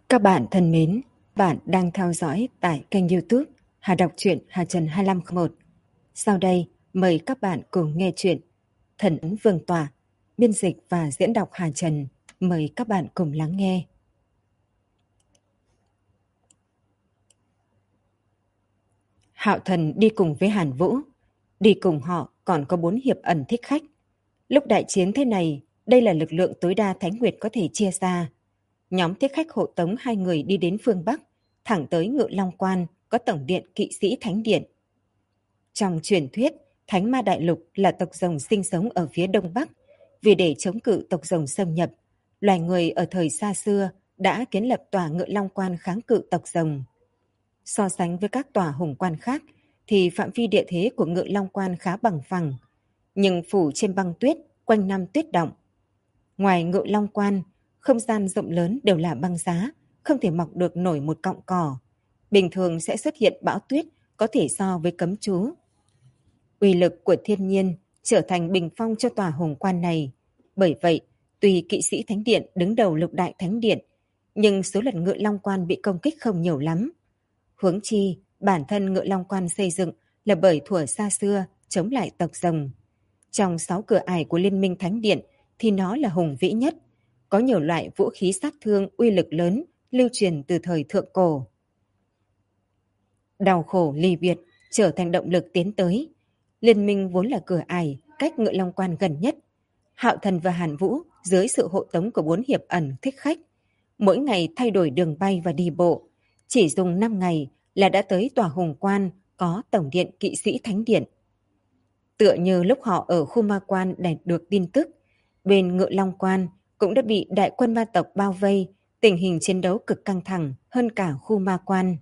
Các bạn thân mến, bạn đang theo dõi tại kênh YouTube Hà Đọc truyện Hà Trần 2501. Sau đây, mời các bạn cùng nghe chuyện Thần ấn Vương Tỏa, biên dịch và diễn đọc Hà Trần. Mời các bạn cùng lắng nghe. Hạo Thần đi cùng với Hàn Vũ. Đi cùng họ còn có 4 hiệp ẩn thích khách. Lúc đại chiến thế này, đây là lực lượng tối đa Thánh Nguyệt có thể chia ra. Nhóm thích khách hộ tống 2 người đi đến phương Bắc, thẳng tới Ngự Long Quan có tổng điện kỵ sĩ Thánh Điện. Trong truyền thuyết, Thánh Ma Đại Lục là tộc rồng sinh sống ở phía Đông Bắc. Vì để chống cự tộc rồng xâm nhập, loài người ở thời xa xưa đã kiến lập tòa Ngự Long Quan kháng cự tộc rồng. So sánh với các tòa hùng quan khác, thì phạm vi địa thế của Ngự Long Quan khá bằng phẳng, nhưng phủ trên băng tuyết, quanh năm tuyết động. Ngoài Ngự Long Quan, không gian rộng lớn đều là băng giá, không thể mọc được nổi một cọng cỏ. Bình thường sẽ xuất hiện bão tuyết, có thể so với cấm chú. Uy lực của thiên nhiên trở thành bình phong cho tòa hùng quan này. Bởi vậy, tuy kỵ sĩ Thánh Điện đứng đầu lục đại Thánh Điện, nhưng số lần Ngự Long Quan bị công kích không nhiều lắm. Huống chi, bản thân Ngự Long Quan xây dựng là bởi thuở xa xưa chống lại tộc rồng. Trong 6 cửa ải của Liên minh Thánh Điện thì nó là hùng vĩ nhất, có nhiều loại vũ khí sát thương uy lực lớn lưu truyền từ thời thượng cổ. Đau khổ ly biệt trở thành động lực tiến tới. Liên minh vốn là cửa ải cách Ngự Long Quan gần nhất. Hạo Thần và Hàn Vũ dưới sự hộ tống của 4 hiệp ẩn thích khách, mỗi ngày thay đổi đường bay và đi bộ, chỉ dùng 5 ngày là đã tới tòa hùng quan có tổng điện kỵ sĩ Thánh Điện. Tựa như lúc họ ở khu ma quan đạt được tin tức, bên Ngự Long Quan cũng đã bị đại quân ma tộc bao vây, tình hình chiến đấu cực căng thẳng hơn cả khu ma quan.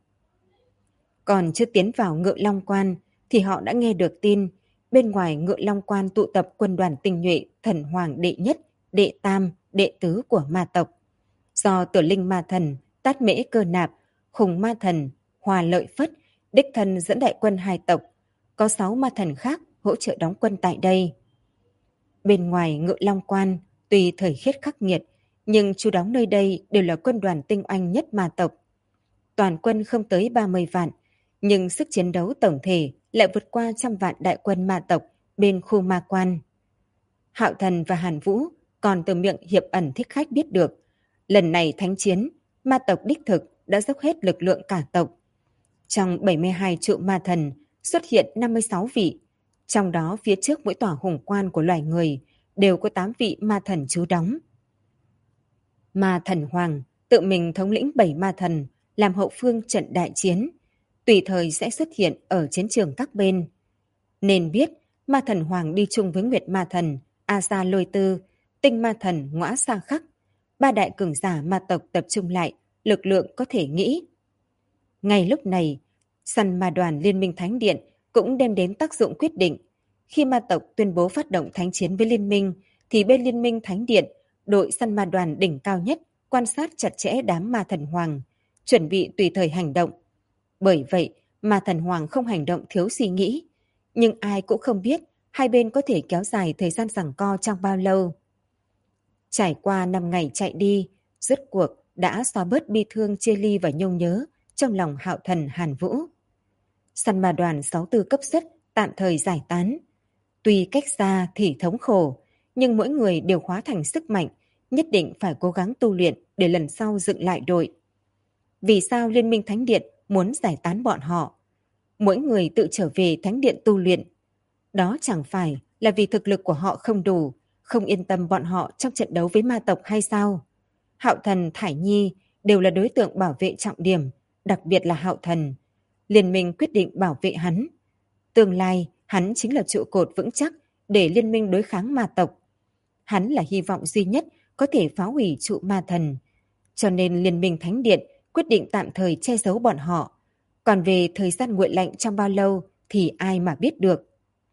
Còn chưa tiến vào Ngự Long Quan thì họ đã nghe được tin bên ngoài Ngự Long Quan tụ tập quân đoàn tinh nhuệ thần hoàng đệ nhất, đệ tam, đệ tứ của ma tộc. Do Tử Linh Ma Thần, Tát Mễ Cơ Nạp, Khùng Ma Thần, Hòa Lợi Phất, đích thân dẫn đại quân 2 tộc, có 6 ma thần khác hỗ trợ đóng quân tại đây. Bên ngoài Ngự Long Quan, tuy thời khiết khắc nghiệt, nhưng trú đóng nơi đây đều là quân đoàn tinh oanh nhất ma tộc. Toàn quân không tới 30 vạn, nhưng sức chiến đấu tổng thể lại vượt qua 100 vạn đại quân ma tộc bên khu ma quan. Hạo Thần và Hàn Vũ còn từ miệng hiệp ẩn thích khách biết được, lần này thánh chiến, ma tộc đích thực đã dốc hết lực lượng cả tộc. Trong 72 trụ ma thần xuất hiện 56 vị, trong đó phía trước mỗi tòa hùng quan của loài người đều có 8 vị ma thần trú đóng. Ma thần Hoàng tự mình thống lĩnh 7 ma thần làm hậu phương trận đại chiến, tùy thời sẽ xuất hiện ở chiến trường các bên. Nên biết ma thần Hoàng đi chung với Nguyệt ma thần, A Sa Lôi Tư, Tinh ma thần Ngõa Sa Khắc, 3 đại cường giả ma tộc tập trung lại, lực lượng có thể nghĩ. Ngay lúc này, săn ma đoàn Liên minh Thánh Điện cũng đem đến tác dụng quyết định. Khi ma tộc tuyên bố phát động thánh chiến với Liên minh, thì bên Liên minh Thánh Điện, đội săn ma đoàn đỉnh cao nhất quan sát chặt chẽ đám ma thần Hoàng, chuẩn bị tùy thời hành động. Bởi vậy, ma thần Hoàng không hành động thiếu suy nghĩ. Nhưng ai cũng không biết hai bên có thể kéo dài thời gian giằng co trong bao lâu. Trải qua 5 ngày chạy đi, rốt cuộc đã xóa bớt bi thương chia ly và nhung nhớ trong lòng Hạo Thần Hàn Vũ. Săn ma đoàn 64 cấp xuất tạm thời giải tán. Tuy cách xa thì thống khổ, nhưng mỗi người đều hóa thành sức mạnh, nhất định phải cố gắng tu luyện để lần sau dựng lại đội. Vì sao Liên minh Thánh Điện muốn giải tán bọn họ? Mỗi người tự trở về Thánh Điện tu luyện. Đó chẳng phải là vì thực lực của họ không đủ, không yên tâm bọn họ trong trận đấu với ma tộc hay sao? Hạo Thần, Thải Nhi đều là đối tượng bảo vệ trọng điểm, đặc biệt là Hạo Thần. Liên minh quyết định bảo vệ hắn. Tương lai, hắn chính là trụ cột vững chắc để liên minh đối kháng ma tộc. Hắn là hy vọng duy nhất có thể phá hủy trụ ma thần. Cho nên Liên minh Thánh Điện quyết định tạm thời che giấu bọn họ. Còn về thời gian nguội lạnh trong bao lâu thì ai mà biết được.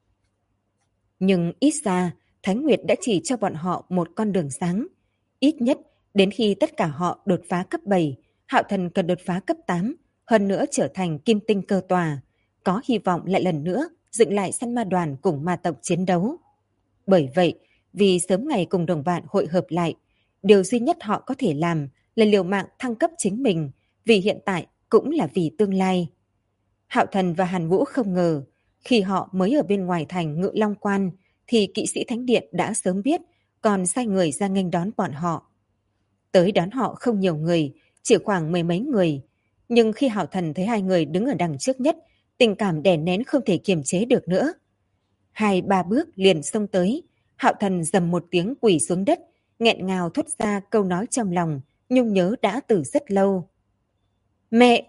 Nhưng ít ra, Thánh Nguyệt đã chỉ cho bọn họ một con đường sáng. Ít nhất, đến khi tất cả họ đột phá cấp 7, Hạo Thần cần đột phá cấp 8, hơn nữa trở thành kim tinh cơ tòa, có hy vọng lại lần nữa dựng lại săn ma đoàn cùng ma tộc chiến đấu. Bởi vậy, vì sớm ngày cùng đồng bạn hội hợp lại, điều duy nhất họ có thể làm là liều mạng thăng cấp chính mình, vì hiện tại cũng là vì tương lai. Hạo Thần và Hàn Vũ không ngờ, khi họ mới ở bên ngoài thành Ngự Long Quan, thì kỵ sĩ Thánh Điện đã sớm biết, còn sai người ra nghênh đón bọn họ. Tới đón họ không nhiều người, chỉ khoảng mười mấy người. Nhưng khi Hạo Thần thấy hai người đứng ở đằng trước nhất, tình cảm đè nén không thể kiềm chế được nữa. Hai ba bước liền xông tới, Hạo Thần dầm một tiếng quỳ xuống đất, nghẹn ngào thốt ra câu nói trong lòng, nhung nhớ đã từ rất lâu. Mẹ!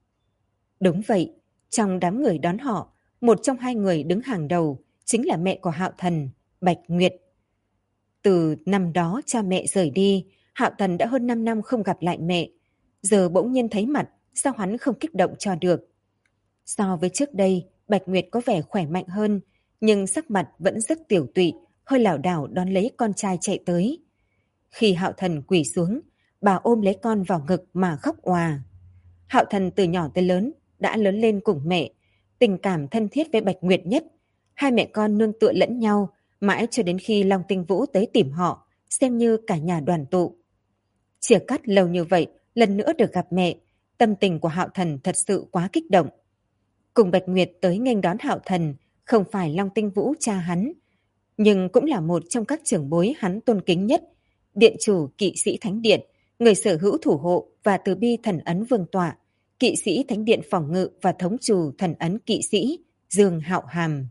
Đúng vậy, trong đám người đón họ, một trong hai người đứng hàng đầu chính là mẹ của Hạo Thần, Bạch Nguyệt. Từ năm đó cha mẹ rời đi, Hạo Thần đã hơn 5 năm không gặp lại mẹ. Giờ bỗng nhiên thấy mặt, sao hắn không kích động cho được. So với trước đây, Bạch Nguyệt có vẻ khỏe mạnh hơn, nhưng sắc mặt vẫn rất tiểu tụy, hơi lảo đảo đón lấy con trai chạy tới. Khi Hạo Thần quỳ xuống, bà ôm lấy con vào ngực mà khóc òa. Hạo Thần từ nhỏ tới lớn đã lớn lên cùng mẹ, tình cảm thân thiết với Bạch Nguyệt nhất. Hai mẹ con nương tựa lẫn nhau, mãi cho đến khi Long Tinh Vũ tới tìm họ, xem như cả nhà đoàn tụ. Chia cắt lâu như vậy, lần nữa được gặp mẹ, tâm tình của Hạo Thần thật sự quá kích động. Cùng Bạch Nguyệt tới nghênh đón Hạo Thần, không phải Long Tinh Vũ cha hắn, nhưng cũng là một trong các trưởng bối hắn tôn kính nhất, điện chủ kỵ sĩ Thánh Điện, người sở hữu thủ hộ và từ bi thần ấn vương tọa, kỵ sĩ Thánh Điện phòng ngự và thống chủ thần ấn kỵ sĩ Dương Hạo Hàm.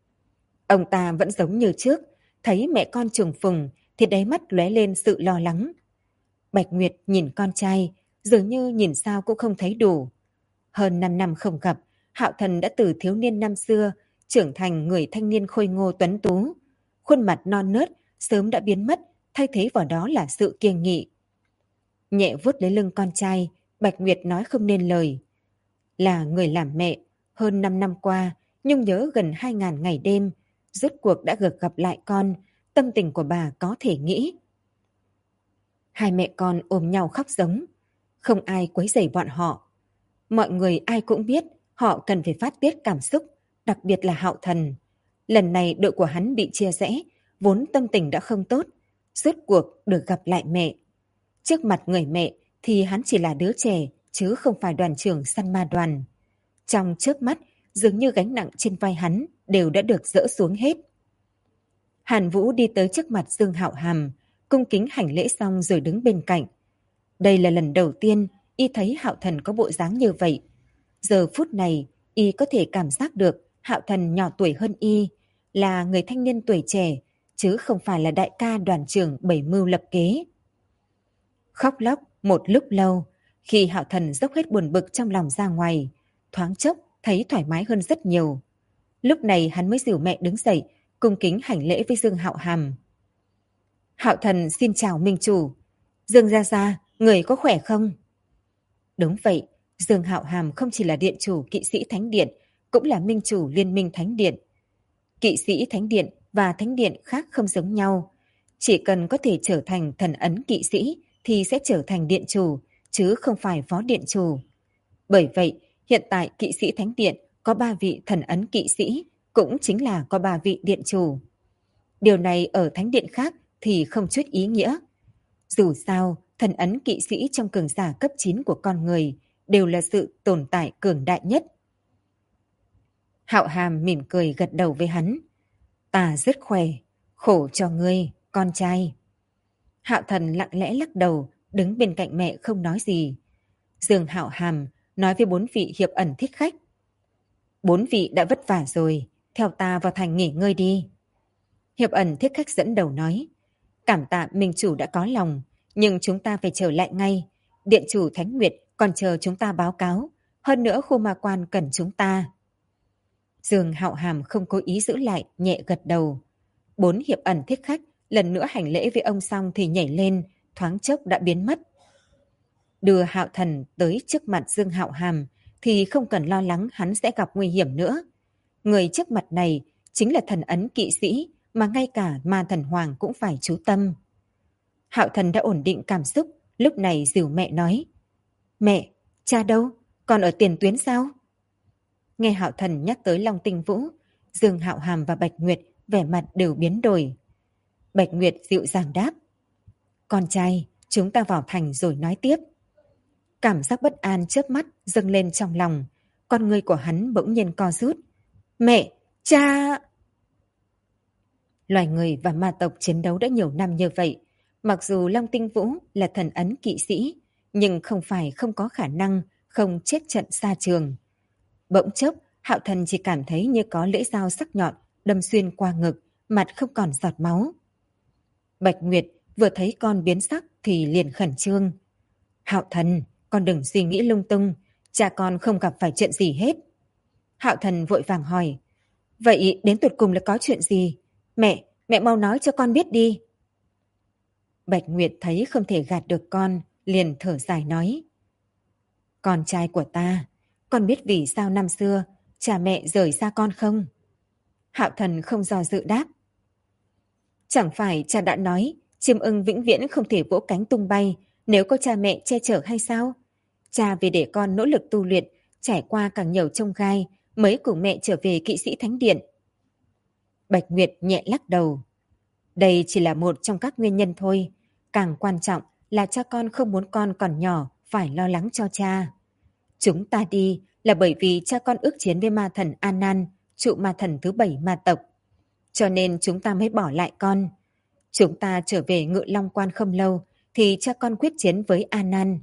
Ông ta vẫn giống như trước, thấy mẹ con trùng phùng thì đáy mắt lóe lên sự lo lắng. Bạch Nguyệt nhìn con trai, dường như nhìn sao cũng không thấy đủ. Hơn 5 năm không gặp, Hạo Thần đã từ thiếu niên năm xưa trưởng thành người thanh niên khôi ngô tuấn tú. Khuôn mặt non nớt sớm đã biến mất, thay thế vào đó là sự kiêng nghị. Nhẹ vuốt lấy lưng con trai, Bạch Nguyệt nói không nên lời. Là người làm mẹ, hơn 5 năm qua, nhung nhớ gần 2.000 ngày đêm, rốt cuộc đã được gặp lại con, tâm tình của bà có thể nghĩ. Hai mẹ con ôm nhau khóc giống, không ai quấy rầy bọn họ. Mọi người ai cũng biết họ cần phải phát tiết cảm xúc, đặc biệt là Hạo Thần. Lần này đội của hắn bị chia rẽ, vốn tâm tình đã không tốt, rốt cuộc được gặp lại mẹ. Trước mặt người mẹ thì hắn chỉ là đứa trẻ, chứ không phải đoàn trưởng săn ma đoàn. Trong trước mắt, dường như gánh nặng trên vai hắn đều đã được dỡ xuống hết. Hàn Vũ đi tới trước mặt Dương Hạo Hàm, cung kính hành lễ xong rồi đứng bên cạnh. Đây là lần đầu tiên y thấy Hạo Thần có bộ dáng như vậy. Giờ phút này, y có thể cảm giác được Hạo Thần nhỏ tuổi hơn y, là người thanh niên tuổi trẻ, chứ không phải là đại ca đoàn trưởng bảy mưu lập kế. Khóc lóc một lúc lâu, khi Hạo Thần dốc hết buồn bực trong lòng ra ngoài, thoáng chốc thấy thoải mái hơn rất nhiều. Lúc này hắn mới dìu mẹ đứng dậy, cung kính hành lễ với Dương Hạo Hàm. Hạo Thần xin chào Minh Chủ. Dương Gia Gia, người có khỏe không? Đúng vậy, Dương Hạo Hàm không chỉ là điện chủ kỵ sĩ Thánh Điện, cũng là minh chủ Liên minh Thánh Điện. Kỵ sĩ Thánh Điện và Thánh Điện khác không giống nhau. Chỉ cần có thể trở thành thần ấn kỵ sĩ thì sẽ trở thành điện chủ, chứ không phải phó điện chủ. Bởi vậy, hiện tại kỵ sĩ Thánh Điện có 3 vị thần ấn kỵ sĩ, cũng chính là có 3 vị điện chủ. Điều này ở Thánh Điện khác thì không chút ý nghĩa. Dù sao, thần ấn kỵ sĩ trong cường giả cấp 9 của con người đều là sự tồn tại cường đại nhất. Hạo Hàm mỉm cười gật đầu với hắn. Ta rất khỏe, khổ cho ngươi, con trai. Hạo Thần lặng lẽ lắc đầu, đứng bên cạnh mẹ không nói gì. Dương Hạo Hàm nói với 4 vị hiệp ẩn thích khách. 4 vị đã vất vả rồi, theo ta vào thành nghỉ ngơi đi. Hiệp ẩn thích khách dẫn đầu nói. Cảm tạ Minh Chủ đã có lòng, nhưng chúng ta phải trở lại ngay. Điện chủ Thánh Nguyệt còn chờ chúng ta báo cáo. Hơn nữa khu ma quan cần chúng ta. Dương Hạo Hàm không cố ý giữ lại, nhẹ gật đầu. 4 hiệp ẩn thích khách lần nữa hành lễ với ông xong thì nhảy lên, thoáng chốc đã biến mất. Đưa Hạo Thần tới trước mặt Dương Hạo Hàm thì không cần lo lắng hắn sẽ gặp nguy hiểm nữa. Người trước mặt này chính là thần ấn kỵ sĩ mà ngay cả ma thần hoàng cũng phải chú tâm. Hạo Thần đã ổn định cảm xúc, lúc này dìu mẹ nói. Mẹ, cha đâu? Còn ở tiền tuyến sao? Nghe Hạo Thần nhắc tới Long Tinh Vũ, Dương Hạo Hàm và Bạch Nguyệt vẻ mặt đều biến đổi. Bạch Nguyệt dịu dàng đáp. Con trai, chúng ta vào thành rồi nói tiếp. Cảm giác bất an chớp mắt dâng lên trong lòng, con ngươi của hắn bỗng nhiên co rút. Mẹ, cha... Loài người và ma tộc chiến đấu đã nhiều năm như vậy. Mặc dù Long Tinh Vũ là thần ấn kỵ sĩ, nhưng không phải không có khả năng không chết trận xa trường. Bỗng chốc, Hạo Thần chỉ cảm thấy như có lưỡi dao sắc nhọn đâm xuyên qua ngực, mặt không còn giọt máu. Bạch Nguyệt vừa thấy con biến sắc thì liền khẩn trương. Hạo Thần, con đừng suy nghĩ lung tung, cha con không gặp phải chuyện gì hết. Hạo Thần vội vàng hỏi, vậy đến tột cùng là có chuyện gì? Mẹ mau nói cho con biết đi. Bạch Nguyệt thấy không thể gạt được con, liền thở dài nói. Con trai của ta, con biết vì sao năm xưa cha mẹ rời xa con không? Hạo Thần không do dự đáp. Chẳng phải cha đã nói chim ưng vĩnh viễn không thể vỗ cánh tung bay nếu có cha mẹ che chở hay sao? Cha vì để con nỗ lực tu luyện, trải qua càng nhiều chông gai mới cùng mẹ trở về kỵ sĩ thánh điện. Bạch Nguyệt nhẹ lắc đầu. Đây chỉ là một trong các nguyên nhân thôi. Càng quan trọng là cha con không muốn con còn nhỏ phải lo lắng cho cha. Chúng ta đi là bởi vì cha con ước chiến với ma thần Anan, trụ ma thần thứ 7 ma tộc. Cho nên chúng ta mới bỏ lại con. Chúng ta trở về Ngự Long Quan không lâu thì cha con quyết chiến với Anan.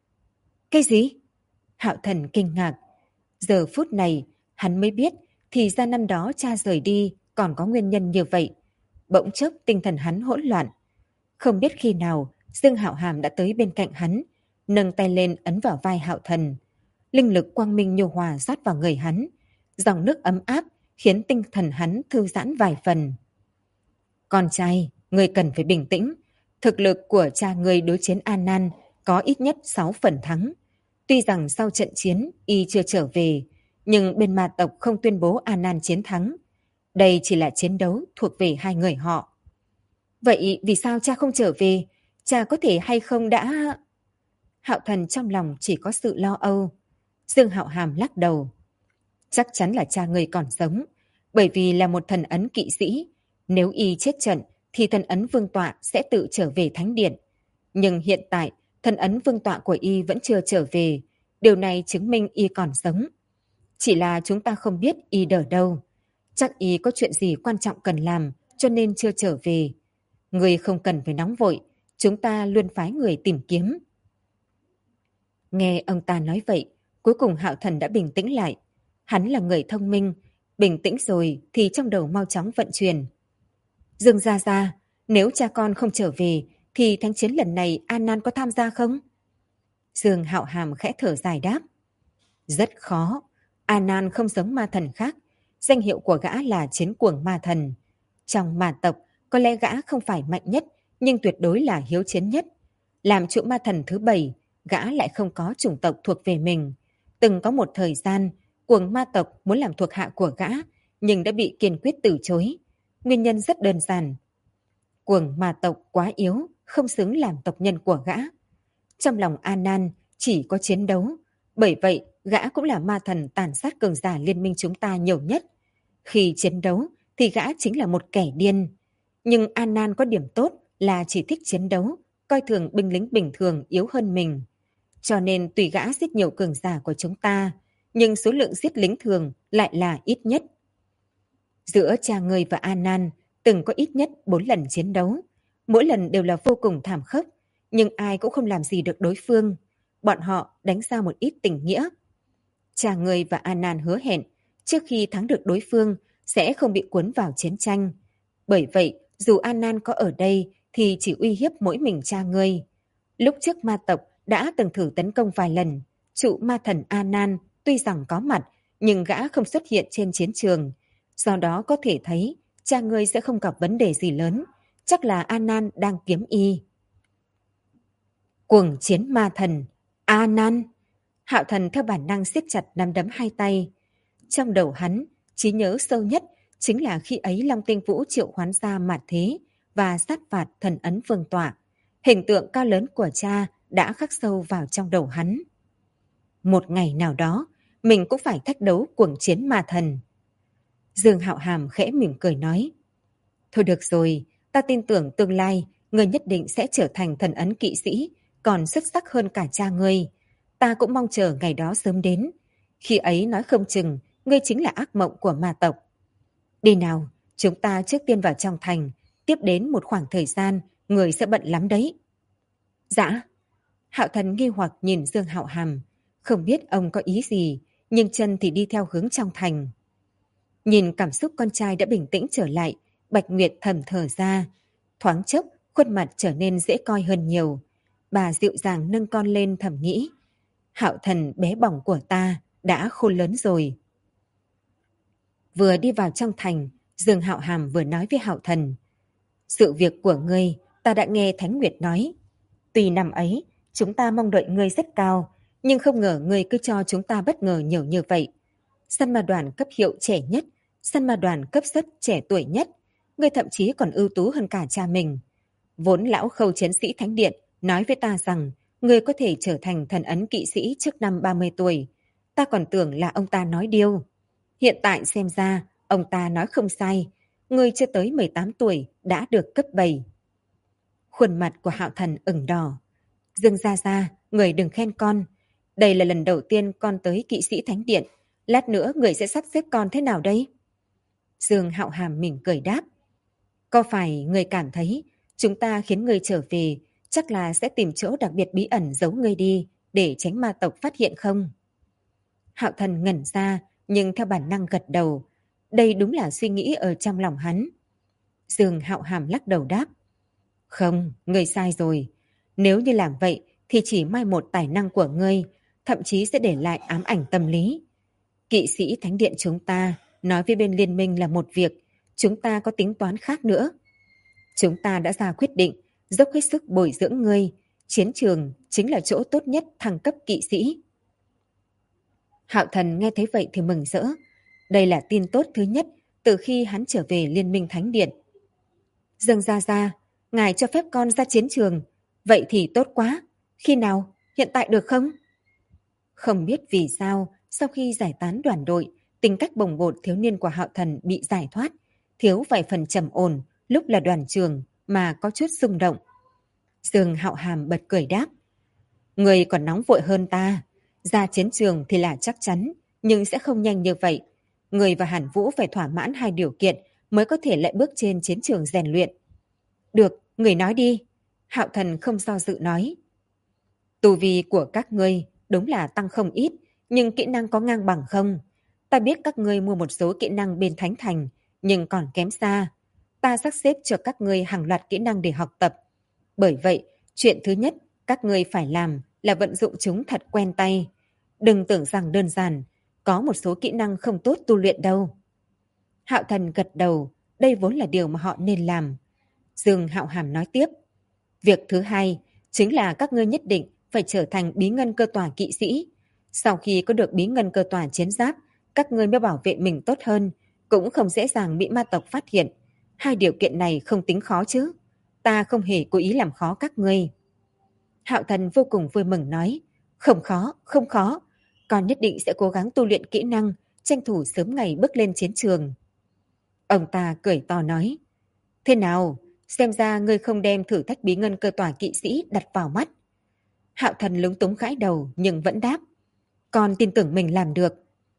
Cái gì? Hạo Thần kinh ngạc. Giờ phút này hắn mới biết thì ra năm đó cha rời đi còn có nguyên nhân như vậy. Bỗng chốc tinh thần hắn hỗn loạn. Không biết khi nào Dương Hạo Hàm đã tới bên cạnh hắn, nâng tay lên ấn vào vai Hạo Thần. Linh lực quang minh nhu hòa rót vào người hắn, dòng nước ấm áp khiến tinh thần hắn thư giãn vài phần. Con trai, ngươi cần phải bình tĩnh. Thực lực của cha ngươi đối chiến Anan có ít nhất 6 phần thắng. Tuy rằng sau trận chiến y chưa trở về, nhưng bên ma tộc không tuyên bố Anan chiến thắng. Đây chỉ là chiến đấu thuộc về hai người họ. Vậy vì sao cha không trở về? Cha có thể hay không đã... Hạo Thần trong lòng chỉ có sự lo âu. Dương Hạo Hàm lắc đầu. Chắc chắn là cha người còn sống, bởi vì là một thần ấn kỵ sĩ. Nếu y chết trận, thì thần ấn vương tọa sẽ tự trở về thánh điện. Nhưng hiện tại, thần ấn vương tọa của y vẫn chưa trở về. Điều này chứng minh y còn sống. Chỉ là chúng ta không biết y ở đâu. Chắc y có chuyện gì quan trọng cần làm, cho nên chưa trở về. Người không cần phải nóng vội, chúng ta luôn phái người tìm kiếm. Nghe ông ta nói vậy, cuối cùng Hạo Thần đã bình tĩnh lại. Hắn là người thông minh, bình tĩnh rồi thì trong đầu mau chóng vận chuyển. Dương Gia Gia, nếu cha con không trở về, thì thánh chiến lần này Anan có tham gia không? Dương Hạo Hàm khẽ thở dài đáp. Rất khó, Anan không giống ma thần khác, danh hiệu của gã là chiến cuồng ma thần. Trong ma tộc, có lẽ gã không phải mạnh nhất, nhưng tuyệt đối là hiếu chiến nhất. Làm trụ ma thần thứ 7, gã lại không có chủng tộc thuộc về mình. Từng có một thời gian, cuồng ma tộc muốn làm thuộc hạ của gã, nhưng đã bị kiên quyết từ chối. Nguyên nhân rất đơn giản. Cuồng ma tộc quá yếu, không xứng làm tộc nhân của gã. Trong lòng Anan chỉ có chiến đấu, bởi vậy gã cũng là ma thần tàn sát cường giả liên minh chúng ta nhiều nhất. Khi chiến đấu thì gã chính là một kẻ điên. Nhưng Anan có điểm tốt là chỉ thích chiến đấu, coi thường binh lính bình thường yếu hơn mình. Cho nên tùy gã giết nhiều cường giả của chúng ta, nhưng số lượng giết lính thường lại là ít nhất. Giữa cha ngươi và Anan từng có ít nhất 4 lần chiến đấu. Mỗi lần đều là vô cùng thảm khốc, nhưng ai cũng không làm gì được đối phương. Bọn họ đánh ra một ít tình nghĩa. Cha ngươi và Anan hứa hẹn, trước khi thắng được đối phương sẽ không bị cuốn vào chiến tranh. Bởi vậy, dù Anan có ở đây thì chỉ uy hiếp mỗi mình cha ngươi. Lúc trước ma tộc đã từng thử tấn công vài lần, trụ ma thần Anan tuy rằng có mặt, nhưng gã không xuất hiện trên chiến trường. Do đó có thể thấy, cha ngươi sẽ không gặp vấn đề gì lớn. Chắc là Anan đang kiếm y. Cuồng chiến ma thần, Anan. Hạo Thần theo bản năng siết chặt nắm đấm hai tay. Trong đầu hắn, trí nhớ sâu nhất chính là khi ấy Long Tinh Vũ triệu hoán ra mạt thế và sát phạt thần ấn vương tọa. Hình tượng cao lớn của cha đã khắc sâu vào trong đầu hắn. Một ngày nào đó, mình cũng phải thách đấu cuồng chiến ma thần. Dương Hạo Hàm khẽ mỉm cười nói. Thôi được rồi, ta tin tưởng tương lai, ngươi nhất định sẽ trở thành thần ấn kỵ sĩ, còn xuất sắc hơn cả cha ngươi. Ta cũng mong chờ ngày đó sớm đến. Khi ấy nói không chừng, ngươi chính là ác mộng của ma tộc. Đi nào, chúng ta trước tiên vào trong thành, tiếp đến một khoảng thời gian, người sẽ bận lắm đấy. Dạ. Hạo Thần nghi hoặc nhìn Dương Hạo Hàm, không biết ông có ý gì, nhưng chân thì đi theo hướng trong thành. Nhìn cảm xúc con trai đã bình tĩnh trở lại, Bạch Nguyệt thầm thở ra. Thoáng chốc, khuôn mặt trở nên dễ coi hơn nhiều. Bà dịu dàng nâng con lên thầm nghĩ. Hạo Thần bé bỏng của ta đã khôn lớn rồi. Vừa đi vào trong thành, Dương Hạo Hàm vừa nói với Hạo Thần. Sự việc của ngươi, ta đã nghe Thánh Nguyệt nói. Tuy năm ấy, chúng ta mong đợi ngươi rất cao, nhưng không ngờ ngươi cứ cho chúng ta bất ngờ nhiều như vậy. Săn ma đoàn cấp hiệu trẻ nhất, săn ma đoàn cấp xuất trẻ tuổi nhất, ngươi thậm chí còn ưu tú hơn cả cha mình. Vốn lão Khâu chiến sĩ Thánh Điện nói với ta rằng ngươi có thể trở thành thần ấn kỵ sĩ trước năm 30 tuổi. Ta còn tưởng là ông ta nói điêu. Hiện tại xem ra, ông ta nói không sai. Ngươi chưa tới 18 tuổi đã được cấp 7. Khuôn mặt của Hạo Thần ửng đỏ. Dương gia gia, người đừng khen con. Đây là lần đầu tiên con tới kỵ sĩ Thánh Điện. Lát nữa người sẽ sắp xếp con thế nào đây? Dương Hạo Hàm mỉm cười đáp. Có phải người cảm thấy chúng ta khiến người trở về chắc là sẽ tìm chỗ đặc biệt bí ẩn giấu người đi để tránh ma tộc phát hiện không? Hạo Thần ngẩn ra nhưng theo bản năng gật đầu. Đây đúng là suy nghĩ ở trong lòng hắn. Dương Hạo Hàm lắc đầu đáp. Không, ngươi sai rồi. Nếu như làm vậy thì chỉ mai một tài năng của ngươi, thậm chí sẽ để lại ám ảnh tâm lý. Kỵ sĩ Thánh Điện chúng ta nói với bên liên minh là một việc, chúng ta có tính toán khác nữa. Chúng ta đã ra quyết định, dốc hết sức bồi dưỡng ngươi. Chiến trường chính là chỗ tốt nhất thăng cấp kỵ sĩ. Hạo Thần nghe thấy vậy thì mừng rỡ. Đây là tin tốt thứ nhất từ khi hắn trở về Liên minh Thánh Điện. Dương gia gia, ngài cho phép con ra chiến trường. Vậy thì tốt quá. Khi nào? Hiện tại được không? Không biết vì sao, sau khi giải tán đoàn đội, tính cách bồng bột thiếu niên của Hạo Thần bị giải thoát, thiếu vài phần trầm ổn, lúc là đoàn trường mà có chút xung động. Dương Hạo Hàm bật cười đáp. Người còn nóng vội hơn ta. Ra chiến trường thì là chắc chắn, nhưng sẽ không nhanh như vậy. Người và Hàn Vũ phải thỏa mãn hai điều kiện mới có thể lại bước trên chiến trường rèn luyện. Được, người nói đi. Hạo Thần không do dự nói. Tu vi của các ngươi đúng là tăng không ít, nhưng kỹ năng có ngang bằng không? Ta biết các ngươi mua một số kỹ năng bên Thánh Thành, nhưng còn kém xa. Ta sắp xếp cho các ngươi hàng loạt kỹ năng để học tập. Bởi vậy, chuyện thứ nhất các ngươi phải làm là vận dụng chúng thật quen tay. Đừng tưởng rằng đơn giản, có một số kỹ năng không tốt tu luyện đâu. Hạo Thần gật đầu, đây vốn là điều mà họ nên làm. Dương Hạo Hàm nói tiếp. Việc thứ hai chính là các ngươi nhất định phải trở thành bí ngân cơ tòa kỵ sĩ. Sau khi có được bí ngân cơ tòa chiến giáp, các ngươi mới bảo vệ mình tốt hơn, cũng không dễ dàng bị ma tộc phát hiện. Hai điều kiện này không tính khó chứ. Ta không hề cố ý làm khó các ngươi. Hạo Thần vô cùng vui mừng nói. Không khó, không khó. Con nhất định sẽ cố gắng tu luyện kỹ năng, tranh thủ sớm ngày bước lên chiến trường. Ông ta cười to nói. Thế nào, xem ra ngươi không đem thử thách bí ngân cơ tòa kỵ sĩ đặt vào mắt. Hạo Thần lúng túng gãi đầu nhưng vẫn đáp. Con tin tưởng mình làm được.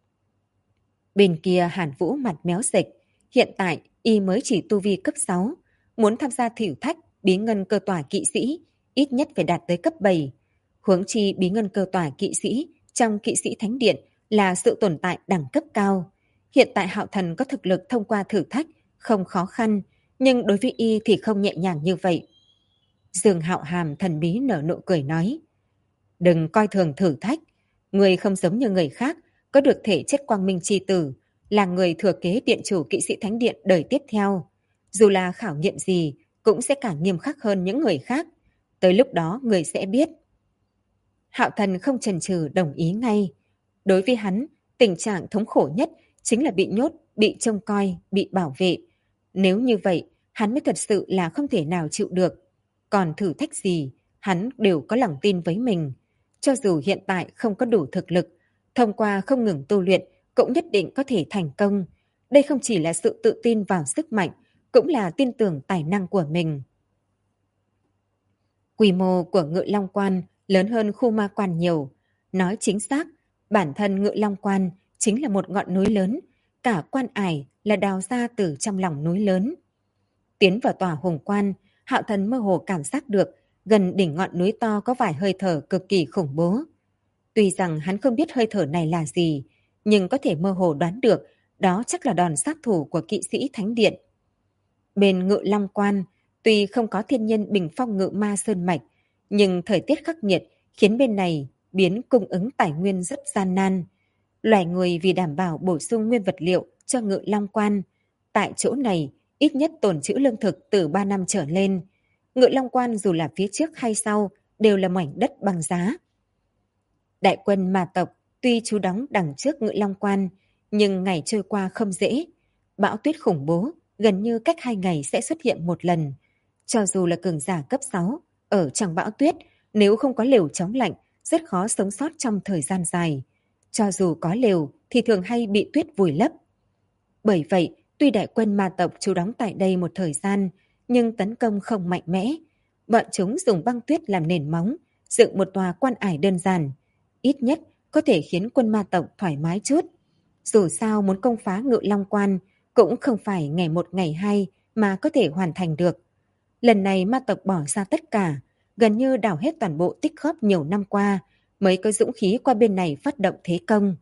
Bên kia Hàn Vũ mặt méo sệch. Hiện tại y mới chỉ tu vi cấp 6. Muốn tham gia thử thách bí ngân cơ tòa kỵ sĩ, ít nhất phải đạt tới cấp 7. Huống chi bí ngân cơ tòa kỵ sĩ trong kỵ sĩ Thánh Điện là sự tồn tại đẳng cấp cao. Hiện tại Hạo Thần có thực lực thông qua thử thách, không khó khăn, nhưng đối với y thì không nhẹ nhàng như vậy. Dương Hạo Hàm thần bí nở nụ cười nói. Đừng coi thường thử thách. Người không giống như người khác, có được thể chất quang minh chi tử, là người thừa kế điện chủ kỵ sĩ Thánh Điện đời tiếp theo. Dù là khảo nghiệm gì, cũng sẽ càng nghiêm khắc hơn những người khác. Tới lúc đó người sẽ biết. Hạo Thần không chần chừ đồng ý ngay. Đối với hắn, tình trạng thống khổ nhất chính là bị nhốt, bị trông coi, bị bảo vệ. Nếu như vậy, hắn mới thật sự là không thể nào chịu được. Còn thử thách gì, hắn đều có lòng tin với mình. Cho dù hiện tại không có đủ thực lực, thông qua không ngừng tu luyện cũng nhất định có thể thành công. Đây không chỉ là sự tự tin vào sức mạnh, cũng là tin tưởng tài năng của mình. Quy mô của Ngự Long Quan lớn hơn khu ma quan nhiều. Nói chính xác, bản thân Ngự Long Quan chính là một ngọn núi lớn, cả quan ải là đào ra từ trong lòng núi lớn. Tiến vào tòa hùng quan, Hạo Thần mơ hồ cảm giác được gần đỉnh ngọn núi to có vài hơi thở cực kỳ khủng bố. Tuy rằng hắn không biết hơi thở này là gì, nhưng có thể mơ hồ đoán được đó chắc là đòn sát thủ của kỵ sĩ Thánh Điện. Bên Ngự Long Quan, tuy không có thiên nhân bình phong ngự ma sơn mạch, nhưng thời tiết khắc nghiệt khiến bên này biến cung ứng tài nguyên rất gian nan. Loài người vì đảm bảo bổ sung nguyên vật liệu cho Ngự Long Quan, tại chỗ này ít nhất tồn trữ lương thực từ 3 năm trở lên. Ngự Long Quan dù là phía trước hay sau đều là mảnh đất bằng giá. Đại quân ma tộc tuy trú đóng đằng trước Ngự Long Quan, nhưng ngày trôi qua không dễ. Bão tuyết khủng bố, gần như cách 2 ngày sẽ xuất hiện một lần. Cho dù là cường giả cấp 6, ở trong bão tuyết, nếu không có lều chống lạnh, rất khó sống sót trong thời gian dài. Cho dù có lều thì thường hay bị tuyết vùi lấp. Bởi vậy, tuy đại quân ma tộc trú đóng tại đây một thời gian, nhưng tấn công không mạnh mẽ. Bọn chúng dùng băng tuyết làm nền móng, dựng một tòa quan ải đơn giản. Ít nhất có thể khiến quân ma tộc thoải mái chút. Dù sao muốn công phá Ngự Long Quan cũng không phải ngày một ngày hai mà có thể hoàn thành được. Lần này ma tộc bỏ ra tất cả, gần như đảo hết toàn bộ tích góp nhiều năm qua, mới có dũng khí qua bên này phát động thế công.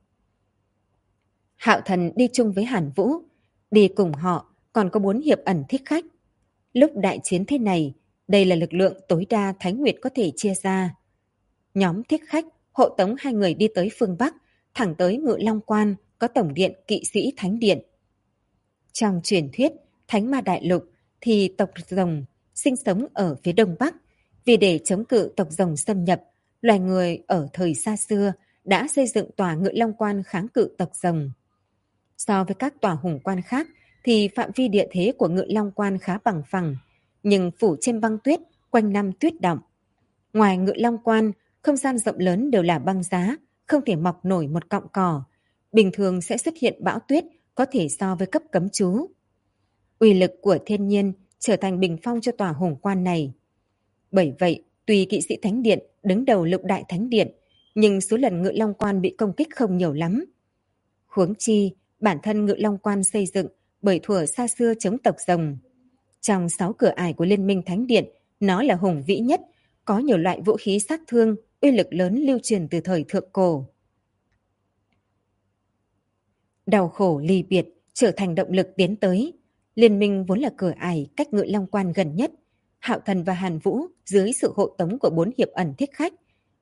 Hạo Thần đi chung với Hàn Vũ, đi cùng họ còn có 4 hiệp ẩn thích khách. Lúc đại chiến thế này, đây là lực lượng tối đa Thánh Nguyệt có thể chia ra. Nhóm thích khách hộ tống 2 người đi tới phương Bắc, thẳng tới Ngự Long Quan có tổng điện kỵ sĩ Thánh Điện. Trong truyền thuyết, Thánh Ma Đại Lục thì tộc rồng sinh sống ở phía đông bắc. Vì để chống cự tộc rồng xâm nhập, loài người ở thời xa xưa đã xây dựng tòa Ngự Long Quan kháng cự tộc rồng. So với các tòa hùng quan khác thì phạm vi địa thế của Ngự Long Quan khá bằng phẳng, nhưng phủ trên băng tuyết, quanh năm tuyết đọng. Ngoài Ngự Long Quan, không gian rộng lớn đều là băng giá, không thể mọc nổi một cọng cỏ. Bình thường sẽ xuất hiện bão tuyết, có thể so với cấp cấm chú. Uy lực của thiên nhiên trở thành bình phong cho tòa hùng quan này. Bởi vậy, tuy kỵ sĩ Thánh Điện đứng đầu Lục Đại Thánh Điện, nhưng số lần Ngự Long Quan bị công kích không nhiều lắm. Huống chi, bản thân Ngự Long Quan xây dựng bởi thuở xa xưa chống tộc rồng. Trong 6 cửa ải của Liên minh Thánh Điện, nó là hùng vĩ nhất, có nhiều loại vũ khí sát thương, uy lực lớn lưu truyền từ thời thượng cổ. Đau khổ ly biệt trở thành động lực tiến tới. Liên minh vốn là cửa ải cách Ngự Long Quan gần nhất. Hạo Thần và Hàn Vũ dưới sự hộ tống của 4 hiệp ẩn thích khách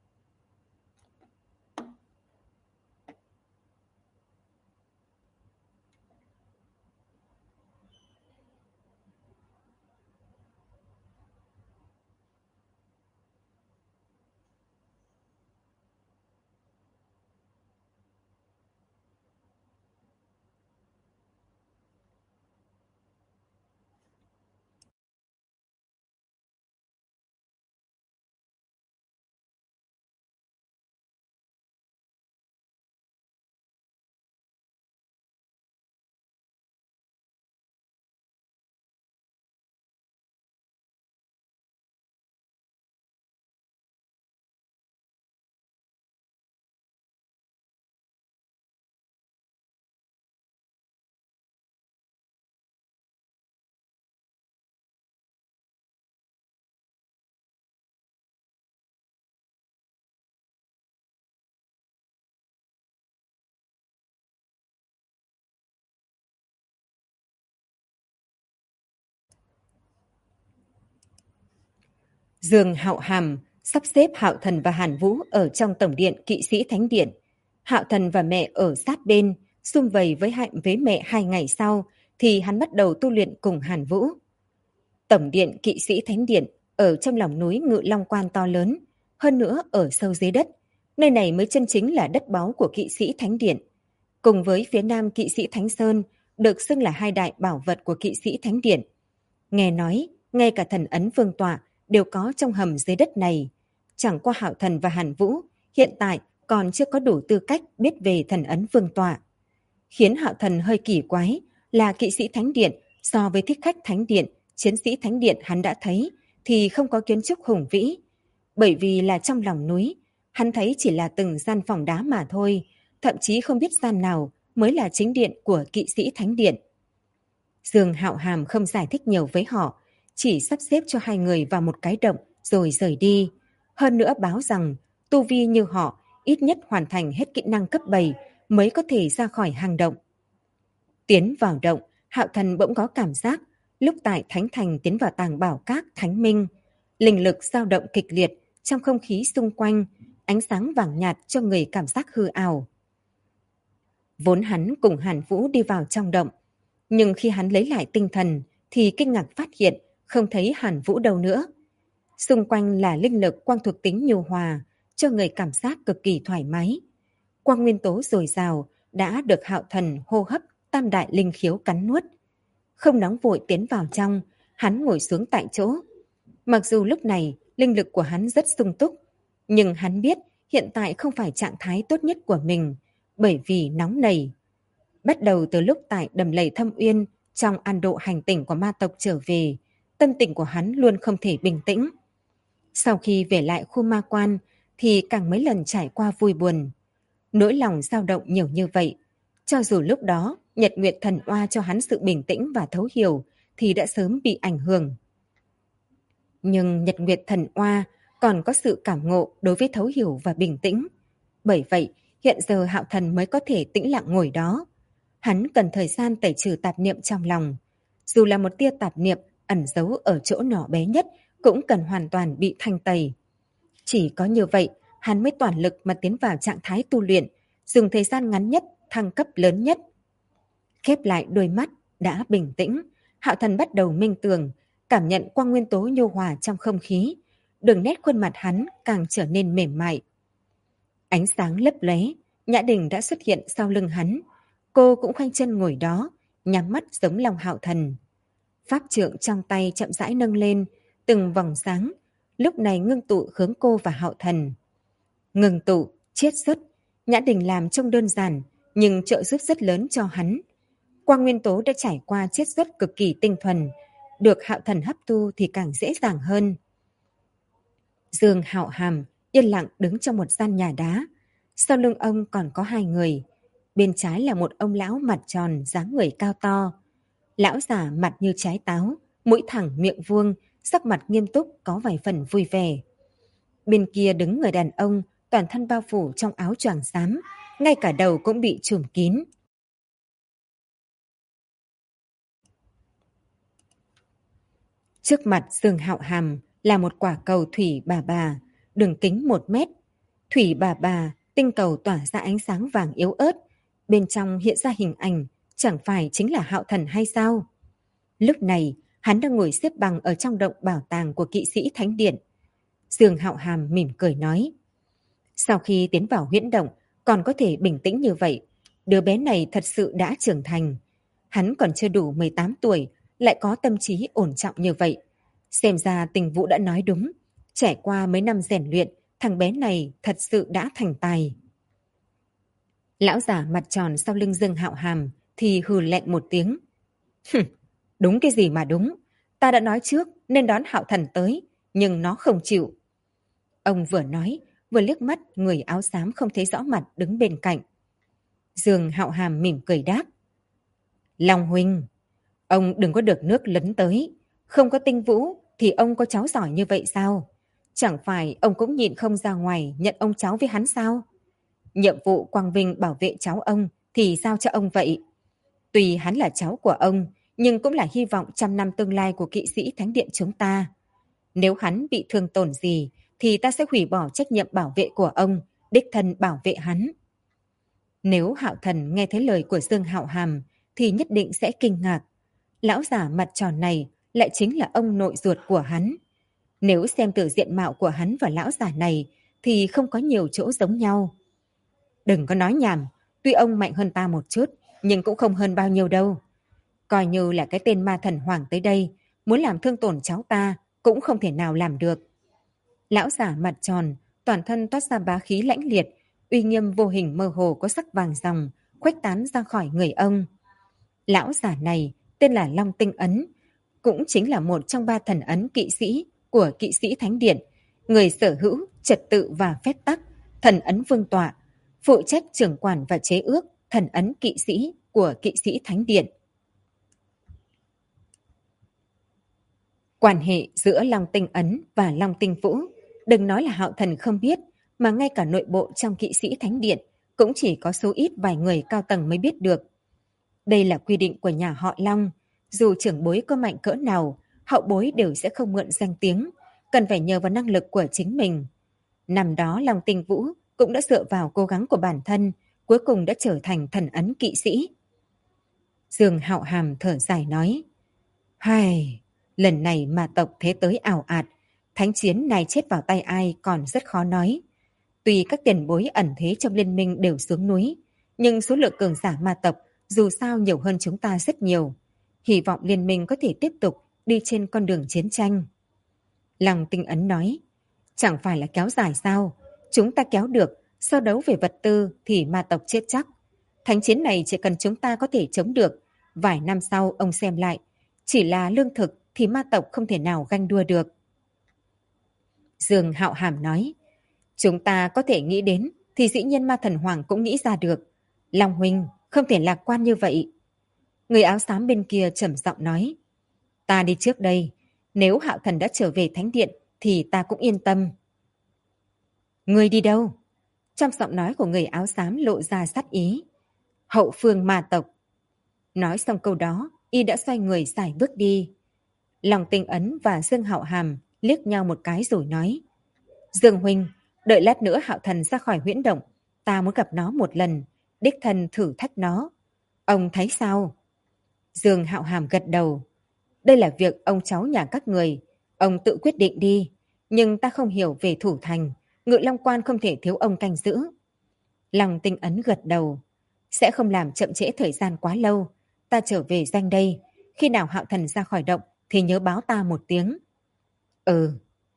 Dương Hạo Hàm sắp xếp Hạo Thần và Hàn Vũ ở trong tổng điện kỵ sĩ Thánh Điện. Hạo Thần và mẹ ở sát bên, sum vầy với mẹ 2 ngày sau thì hắn bắt đầu tu luyện cùng Hàn Vũ. Tổng điện kỵ sĩ Thánh Điện ở trong lòng núi Ngự Long Quan to lớn, hơn nữa ở sâu dưới đất. Nơi này mới chân chính là đất báu của kỵ sĩ Thánh Điện. Cùng với phía nam kỵ sĩ Thánh Sơn, được xưng là 2 đại bảo vật của kỵ sĩ Thánh Điện. Nghe nói, ngay cả thần ấn vương tọa đều có trong hầm dưới đất này. Chẳng qua Hạo Thần và Hàn Vũ hiện tại còn chưa có đủ tư cách biết về thần ấn vương tọa. Khiến Hạo Thần hơi kỳ quái là kỵ sĩ Thánh Điện so với thích khách Thánh Điện, chiến sĩ Thánh Điện hắn đã thấy thì không có kiến trúc hùng vĩ, bởi vì là trong lòng núi, hắn thấy chỉ là từng gian phòng đá mà thôi, thậm chí không biết gian nào mới là chính điện của kỵ sĩ thánh điện. Dương Hạo Hàm không giải thích nhiều với họ, chỉ sắp xếp cho hai người vào một cái động rồi rời đi. Hơn nữa báo rằng tu vi như họ ít nhất hoàn thành hết kỹ năng cấp 7 mới có thể ra khỏi hang động. Tiến vào động, Hạo Thần bỗng có cảm giác lúc tại Thánh Thành tiến vào tàng bảo các Thánh Minh. Linh lực dao động kịch liệt trong không khí xung quanh, ánh sáng vàng nhạt cho người cảm giác hư ảo. Vốn hắn cùng Hàn Vũ đi vào trong động, nhưng khi hắn lấy lại tinh thần thì kinh ngạc phát hiện không thấy Hàn Vũ đâu nữa. Xung quanh là linh lực quang thuộc tính nhu hòa, cho người cảm giác cực kỳ thoải mái. Quang nguyên tố dồi dào đã được Hạo Thần hô hấp tam đại linh khiếu cắn nuốt. Không nóng vội tiến vào trong, hắn ngồi xuống tại chỗ. Mặc dù lúc này linh lực của hắn rất sung túc, nhưng hắn biết hiện tại không phải trạng thái tốt nhất của mình, bởi vì nóng nảy. Bắt đầu từ lúc tại đầm lầy Thâm Uyên, trong an độ hành tỉnh của ma tộc trở về, tâm tình của hắn luôn không thể bình tĩnh. Sau khi về lại khu ma quan thì càng mấy lần trải qua vui buồn. Nỗi lòng dao động nhiều như vậy. Cho dù lúc đó Nhật Nguyệt Thần Oa cho hắn sự bình tĩnh và thấu hiểu thì đã sớm bị ảnh hưởng. Nhưng Nhật Nguyệt Thần Oa còn có sự cảm ngộ đối với thấu hiểu và bình tĩnh. Bởi vậy, hiện giờ Hạo Thần mới có thể tĩnh lặng ngồi đó. Hắn cần thời gian tẩy trừ tạp niệm trong lòng. Dù là một tia tạp niệm ẩn giấu ở chỗ nhỏ bé nhất cũng cần hoàn toàn bị thanh tẩy. Chỉ có như vậy, hắn mới toàn lực mà tiến vào trạng thái tu luyện, dùng thời gian ngắn nhất, thăng cấp lớn nhất. Khép lại đôi mắt, đã bình tĩnh, Hạo Thần bắt đầu minh tưởng, cảm nhận quang nguyên tố nhu hòa trong không khí. Đường nét khuôn mặt hắn càng trở nên mềm mại. Ánh sáng lấp lóe, Nhã Đình đã xuất hiện sau lưng hắn. Cô cũng khoanh chân ngồi đó, nhắm mắt giống lòng Hạo Thần. Pháp trượng trong tay chậm rãi nâng lên, từng vòng sáng, lúc này ngưng tụ hướng cô và Hạo Thần. Ngưng tụ, chiết xuất, Nhã Đình làm trông đơn giản, nhưng trợ giúp rất lớn cho hắn. Quang nguyên tố đã trải qua chiết xuất cực kỳ tinh thuần, được Hạo Thần hấp thu thì càng dễ dàng hơn. Dương Hạo Hàm yên lặng đứng trong một gian nhà đá. Sau lưng ông còn có hai người. Bên trái là một ông lão mặt tròn, dáng người cao to. Lão già mặt như trái táo, mũi thẳng miệng vuông, sắc mặt nghiêm túc có vài phần vui vẻ. Bên kia đứng người đàn ông, toàn thân bao phủ trong áo choàng xám, ngay cả đầu cũng bị trùm kín. Trước mặt Dương Hạo Hàm là một quả cầu thủy bà, đường kính 1 mét. Thủy bà, tinh cầu tỏa ra ánh sáng vàng yếu ớt, bên trong hiện ra hình ảnh, chẳng phải chính là Hạo Thần hay sao? Lúc này, hắn đang ngồi xếp bằng ở trong động bảo tàng của kỵ sĩ Thánh Điện. Dương Hạo Hàm mỉm cười nói. Sau khi tiến vào huyễn động, còn có thể bình tĩnh như vậy, đứa bé này thật sự đã trưởng thành. Hắn còn chưa đủ 18 tuổi, lại có tâm trí ổn trọng như vậy. Xem ra Tình Vũ đã nói đúng. Trải qua mấy năm rèn luyện, thằng bé này thật sự đã thành tài. Lão giả mặt tròn sau lưng Dương Hạo Hàm thì hừ lạnh một tiếng. Đúng cái gì mà đúng. Ta đã nói trước nên đón Hạo Thần tới, nhưng nó không chịu. Ông vừa nói, vừa liếc mắt người áo xám không thấy rõ mặt đứng bên cạnh. Dương Hạo Hàm mỉm cười đáp. Long huynh, ông đừng có được nước lấn tới. Không có Tinh Vũ thì ông có cháu giỏi như vậy sao? Chẳng phải ông cũng nhịn không ra ngoài nhận ông cháu với hắn sao? Nhiệm vụ quang vinh bảo vệ cháu ông thì giao cho ông vậy. Tuy hắn là cháu của ông, nhưng cũng là hy vọng 100 năm tương lai của kỵ sĩ Thánh Điện chúng ta. Nếu hắn bị thương tổn gì, thì ta sẽ hủy bỏ trách nhiệm bảo vệ của ông, đích thân bảo vệ hắn. Nếu Hạo Thần nghe thấy lời của Dương Hạo Hàm, thì nhất định sẽ kinh ngạc. Lão giả mặt tròn này lại chính là ông nội ruột của hắn. Nếu xem từ diện mạo của hắn và lão giả này, thì không có nhiều chỗ giống nhau. Đừng có nói nhảm, tuy ông mạnh hơn ta một chút, nhưng cũng không hơn bao nhiêu đâu. Coi như là cái tên ma thần hoàng tới đây, muốn làm thương tổn cháu ta, cũng không thể nào làm được. Lão giả mặt tròn, toàn thân toát ra bá khí lãnh liệt, uy nghiêm vô hình mơ hồ có sắc vàng ròng, khuếch tán ra khỏi người ông. Lão giả này tên là Long Tinh Ấn, cũng chính là một trong 3 thần ấn kỵ sĩ của kỵ sĩ thánh điện, người sở hữu trật tự và phép tắc, thần ấn vương tọa, phụ trách trưởng quản và chế ước thần ấn kỵ sĩ của kỵ sĩ thánh điện. Quan hệ giữa Long Tinh Ấn và Long Tinh Vũ, đừng nói là Hạo Thần không biết, mà ngay cả nội bộ trong kỵ sĩ thánh điện cũng chỉ có số ít vài người cao tầng mới biết được. Đây là quy định của nhà họ Long, dù trưởng bối có mạnh cỡ nào, hậu bối đều sẽ không mượn danh tiếng, cần phải nhờ vào năng lực của chính mình. Năm đó Long Tinh Vũ cũng đã dựa vào cố gắng của bản thân, cuối cùng đã trở thành thần ấn kỵ sĩ. Dương Hạo Hàm thở dài nói, hai, lần này ma tộc thế tới ảo ạt, thánh chiến này chết vào tay ai còn rất khó nói. Tuy các tiền bối ẩn thế trong liên minh đều xuống núi, nhưng số lượng cường giả ma tộc dù sao nhiều hơn chúng ta rất nhiều. Hy vọng liên minh có thể tiếp tục đi trên con đường chiến tranh. Long Tinh Ấn nói, chẳng phải là kéo dài sao? Chúng ta kéo được, so đấu về vật tư thì ma tộc chết chắc. Thánh chiến này chỉ cần chúng ta có thể chống được, vài năm sau ông xem lại, chỉ là lương thực thì ma tộc không thể nào ganh đua được. Dương Hạo Hàm nói, chúng ta có thể nghĩ đến thì dĩ nhiên ma thần hoàng cũng nghĩ ra được. Long huynh không thể lạc quan như vậy. Người áo xám bên kia trầm giọng nói, ta đi trước đây, nếu Hạo Thần đã trở về thánh điện thì ta cũng yên tâm. Người đi đâu? Trong giọng nói của người áo xám lộ ra sát ý. Hậu phương ma tộc. Nói xong câu đó, y đã xoay người xài bước đi. Long Tinh Ấn và Dương Hạo Hàm liếc nhau một cái rồi nói, Dương huynh, đợi lát nữa Hạo Thần ra khỏi huyễn động, ta muốn gặp nó một lần, đích thân thử thách nó. Ông thấy sao? Dương Hạo Hàm gật đầu. Đây là việc ông cháu nhà các người, ông tự quyết định đi, nhưng ta không hiểu về thủ thành, Ngự Long Quan không thể thiếu ông canh giữ. Long Tinh Ấn gật đầu, sẽ không làm chậm trễ thời gian quá lâu, ta trở về danh đây, khi nào Hạo Thần ra khỏi động thì nhớ báo ta một tiếng. Ừ.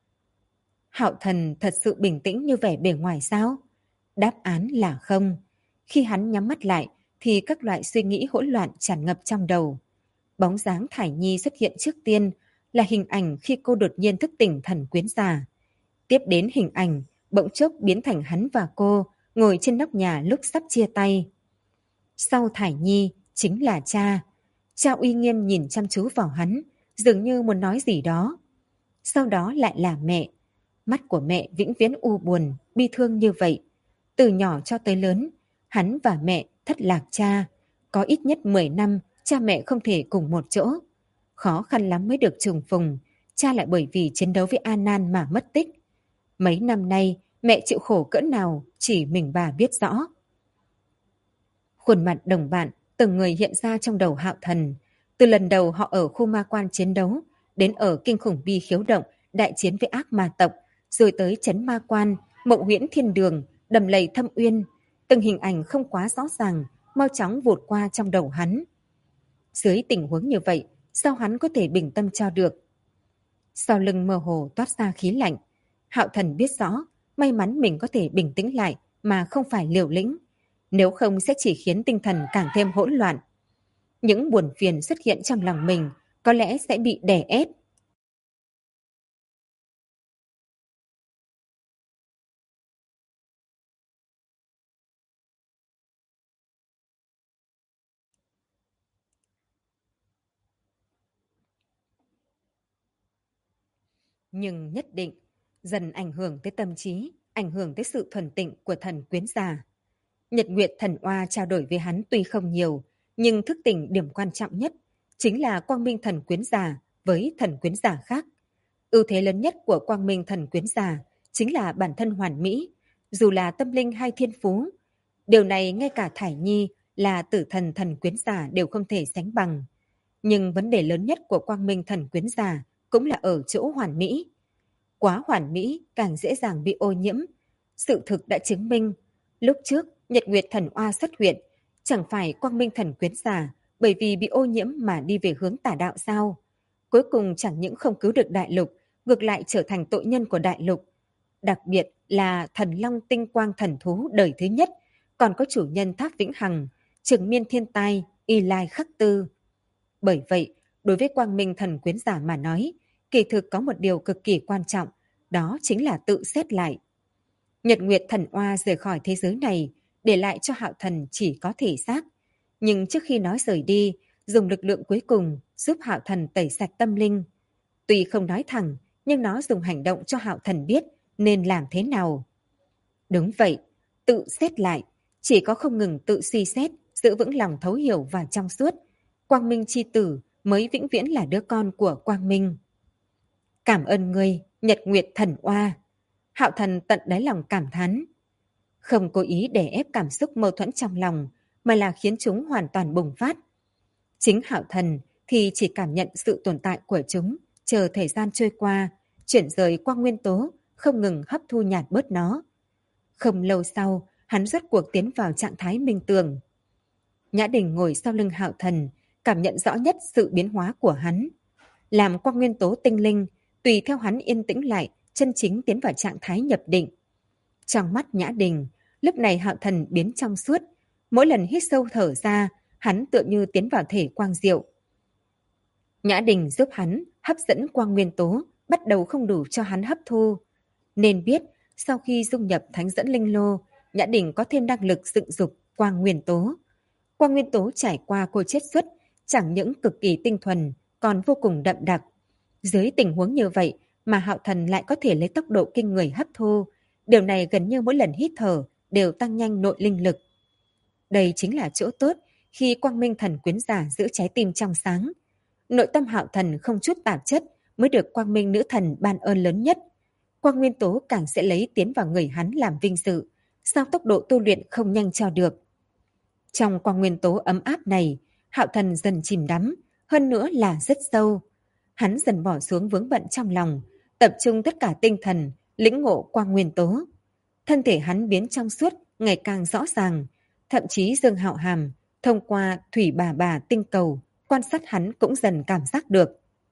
Hạo Thần thật sự bình tĩnh như vẻ bề ngoài sao? Đáp án là không. Khi hắn nhắm mắt lại thì các loại suy nghĩ hỗn loạn tràn ngập trong đầu. Bóng dáng Thải Nhi xuất hiện trước tiên là hình ảnh khi cô đột nhiên thức tỉnh thần quyến già. Tiếp đến hình ảnh bỗng chốc biến thành hắn và cô ngồi trên nóc nhà lúc sắp chia tay. Sau Thải Nhi chính là cha. Cha uy nghiêm nhìn chăm chú vào hắn, dường như muốn nói gì đó. Sau đó lại là mẹ. Mắt của mẹ vĩnh viễn u buồn, bi thương như vậy. Từ nhỏ cho tới lớn, hắn và mẹ thất lạc cha. Có ít nhất 10 năm, cha mẹ không thể cùng một chỗ. Khó khăn lắm mới được trùng phùng, cha lại bởi vì chiến đấu với An Nan mà mất tích. Mấy năm nay, mẹ chịu khổ cỡ nào, chỉ mình bà biết rõ. Khuôn mặt đồng bạn, từng người hiện ra trong đầu Hạo Thần. Từ lần đầu họ ở khu ma quan chiến đấu, đến ở kinh khủng bi khiếu động, đại chiến với ác ma tộc, rồi tới trấn ma quan, mộng huyễn thiên đường, đầm lầy thâm uyên. Từng hình ảnh không quá rõ ràng, mau chóng vụt qua trong đầu hắn. Dưới tình huống như vậy, sao hắn có thể bình tâm cho được? Sau lưng mơ hồ toát ra khí lạnh. Hạo Thần biết rõ, may mắn mình có thể bình tĩnh lại mà không phải liều lĩnh. Nếu không sẽ chỉ khiến tinh thần càng thêm hỗn loạn. Những buồn phiền xuất hiện trong lòng mình có lẽ sẽ bị đè ép. Nhưng nhất định dần ảnh hưởng tới tâm trí, ảnh hưởng tới sự thuần tịnh của thần quyến già. Nhật Nguyệt Thần Oa trao đổi với hắn tuy không nhiều, nhưng thức tỉnh điểm quan trọng nhất chính là Quang Minh Thần Quyến Già với thần quyến giả khác. Ưu thế lớn nhất của Quang Minh Thần Quyến Già chính là bản thân hoàn mỹ, dù là tâm linh hay thiên phú. Điều này ngay cả Thải Nhi là tử thần thần quyến giả đều không thể sánh bằng. Nhưng vấn đề lớn nhất của Quang Minh Thần Quyến Già cũng là ở chỗ hoàn mỹ. Quá hoàn mỹ càng dễ dàng bị ô nhiễm. Sự thực đã chứng minh, lúc trước Nhật Nguyệt Thần Oa xuất hiện, chẳng phải Quang Minh Thần Quyến Già bởi vì bị ô nhiễm mà đi về hướng tà đạo sao? Cuối cùng chẳng những không cứu được đại lục, ngược lại trở thành tội nhân của đại lục. Đặc biệt là Thần Long Tinh Quang thần thú đời thứ nhất, còn có chủ nhân Tháp Vĩnh Hằng, Trường Miên Thiên Tai, Y Lai Khắc Tư. Bởi vậy, đối với Quang Minh Thần Quyến Giả mà nói, kỳ thực có một điều cực kỳ quan trọng, đó chính là tự xét lại. Nhật Nguyệt Thần Oa rời khỏi thế giới này, để lại cho Hạo Thần chỉ có thể xác. Nhưng trước khi nó rời đi, dùng lực lượng cuối cùng giúp Hạo Thần tẩy sạch tâm linh. Tuy không nói thẳng, nhưng nó dùng hành động cho Hạo Thần biết nên làm thế nào. Đúng vậy, tự xét lại, chỉ có không ngừng tự suy xét, giữ vững lòng thấu hiểu và trong suốt, Quang Minh chi tử mới vĩnh viễn là đứa con của Quang Minh. Cảm ơn ngươi, Nhật Nguyệt Thần Oa. Hạo Thần tận đáy lòng cảm thán. Không cố ý để ép cảm xúc mâu thuẫn trong lòng, mà là khiến chúng hoàn toàn bùng phát. Chính Hạo Thần thì chỉ cảm nhận sự tồn tại của chúng, chờ thời gian trôi qua, chuyển rời quang nguyên tố, không ngừng hấp thu nhạt bớt nó. Không lâu sau, hắn rốt cuộc tiến vào trạng thái minh tường. Nhã Đình ngồi sau lưng Hạo Thần, cảm nhận rõ nhất sự biến hóa của hắn. Làm quang nguyên tố tinh linh, tùy theo hắn yên tĩnh lại, chân chính tiến vào trạng thái nhập định. Trong mắt Nhã Đình, lúc này Hạo Thần biến trong suốt, mỗi lần hít sâu thở ra, hắn tựa như tiến vào thể quang diệu. Nhã Đình giúp hắn hấp dẫn quang nguyên tố, bắt đầu không đủ cho hắn hấp thu. Nên biết, sau khi dung nhập thánh dẫn linh lô, Nhã Đình có thêm năng lực dựng dục quang nguyên tố. Quang nguyên tố trải qua cô chiết xuất, chẳng những cực kỳ tinh thuần, còn vô cùng đậm đặc. Dưới tình huống như vậy mà Hạo Thần lại có thể lấy tốc độ kinh người hấp thu, điều này gần như mỗi lần hít thở đều tăng nhanh nội linh lực. Đây chính là chỗ tốt khi Quang Minh Thần Quyến Giả giữ trái tim trong sáng. Nội tâm Hạo Thần không chút tạp chất mới được Quang Minh Nữ Thần ban ơn lớn nhất. Quang Nguyên Tố càng sẽ lấy tiến vào người hắn làm vinh dự, sao tốc độ tu luyện không nhanh cho được. Trong Quang Nguyên Tố ấm áp này, Hạo Thần dần chìm đắm, hơn nữa là rất sâu. Hắn dần bỏ xuống vướng bận trong lòng, tập trung tất cả tinh thần, lĩnh ngộ Quang Nguyên Tố. Thân thể hắn biến trong suốt, ngày càng rõ ràng. Thậm chí Dương Hạo Hàm, thông qua thủy bà tinh cầu, quan sát hắn cũng dần cảm giác được.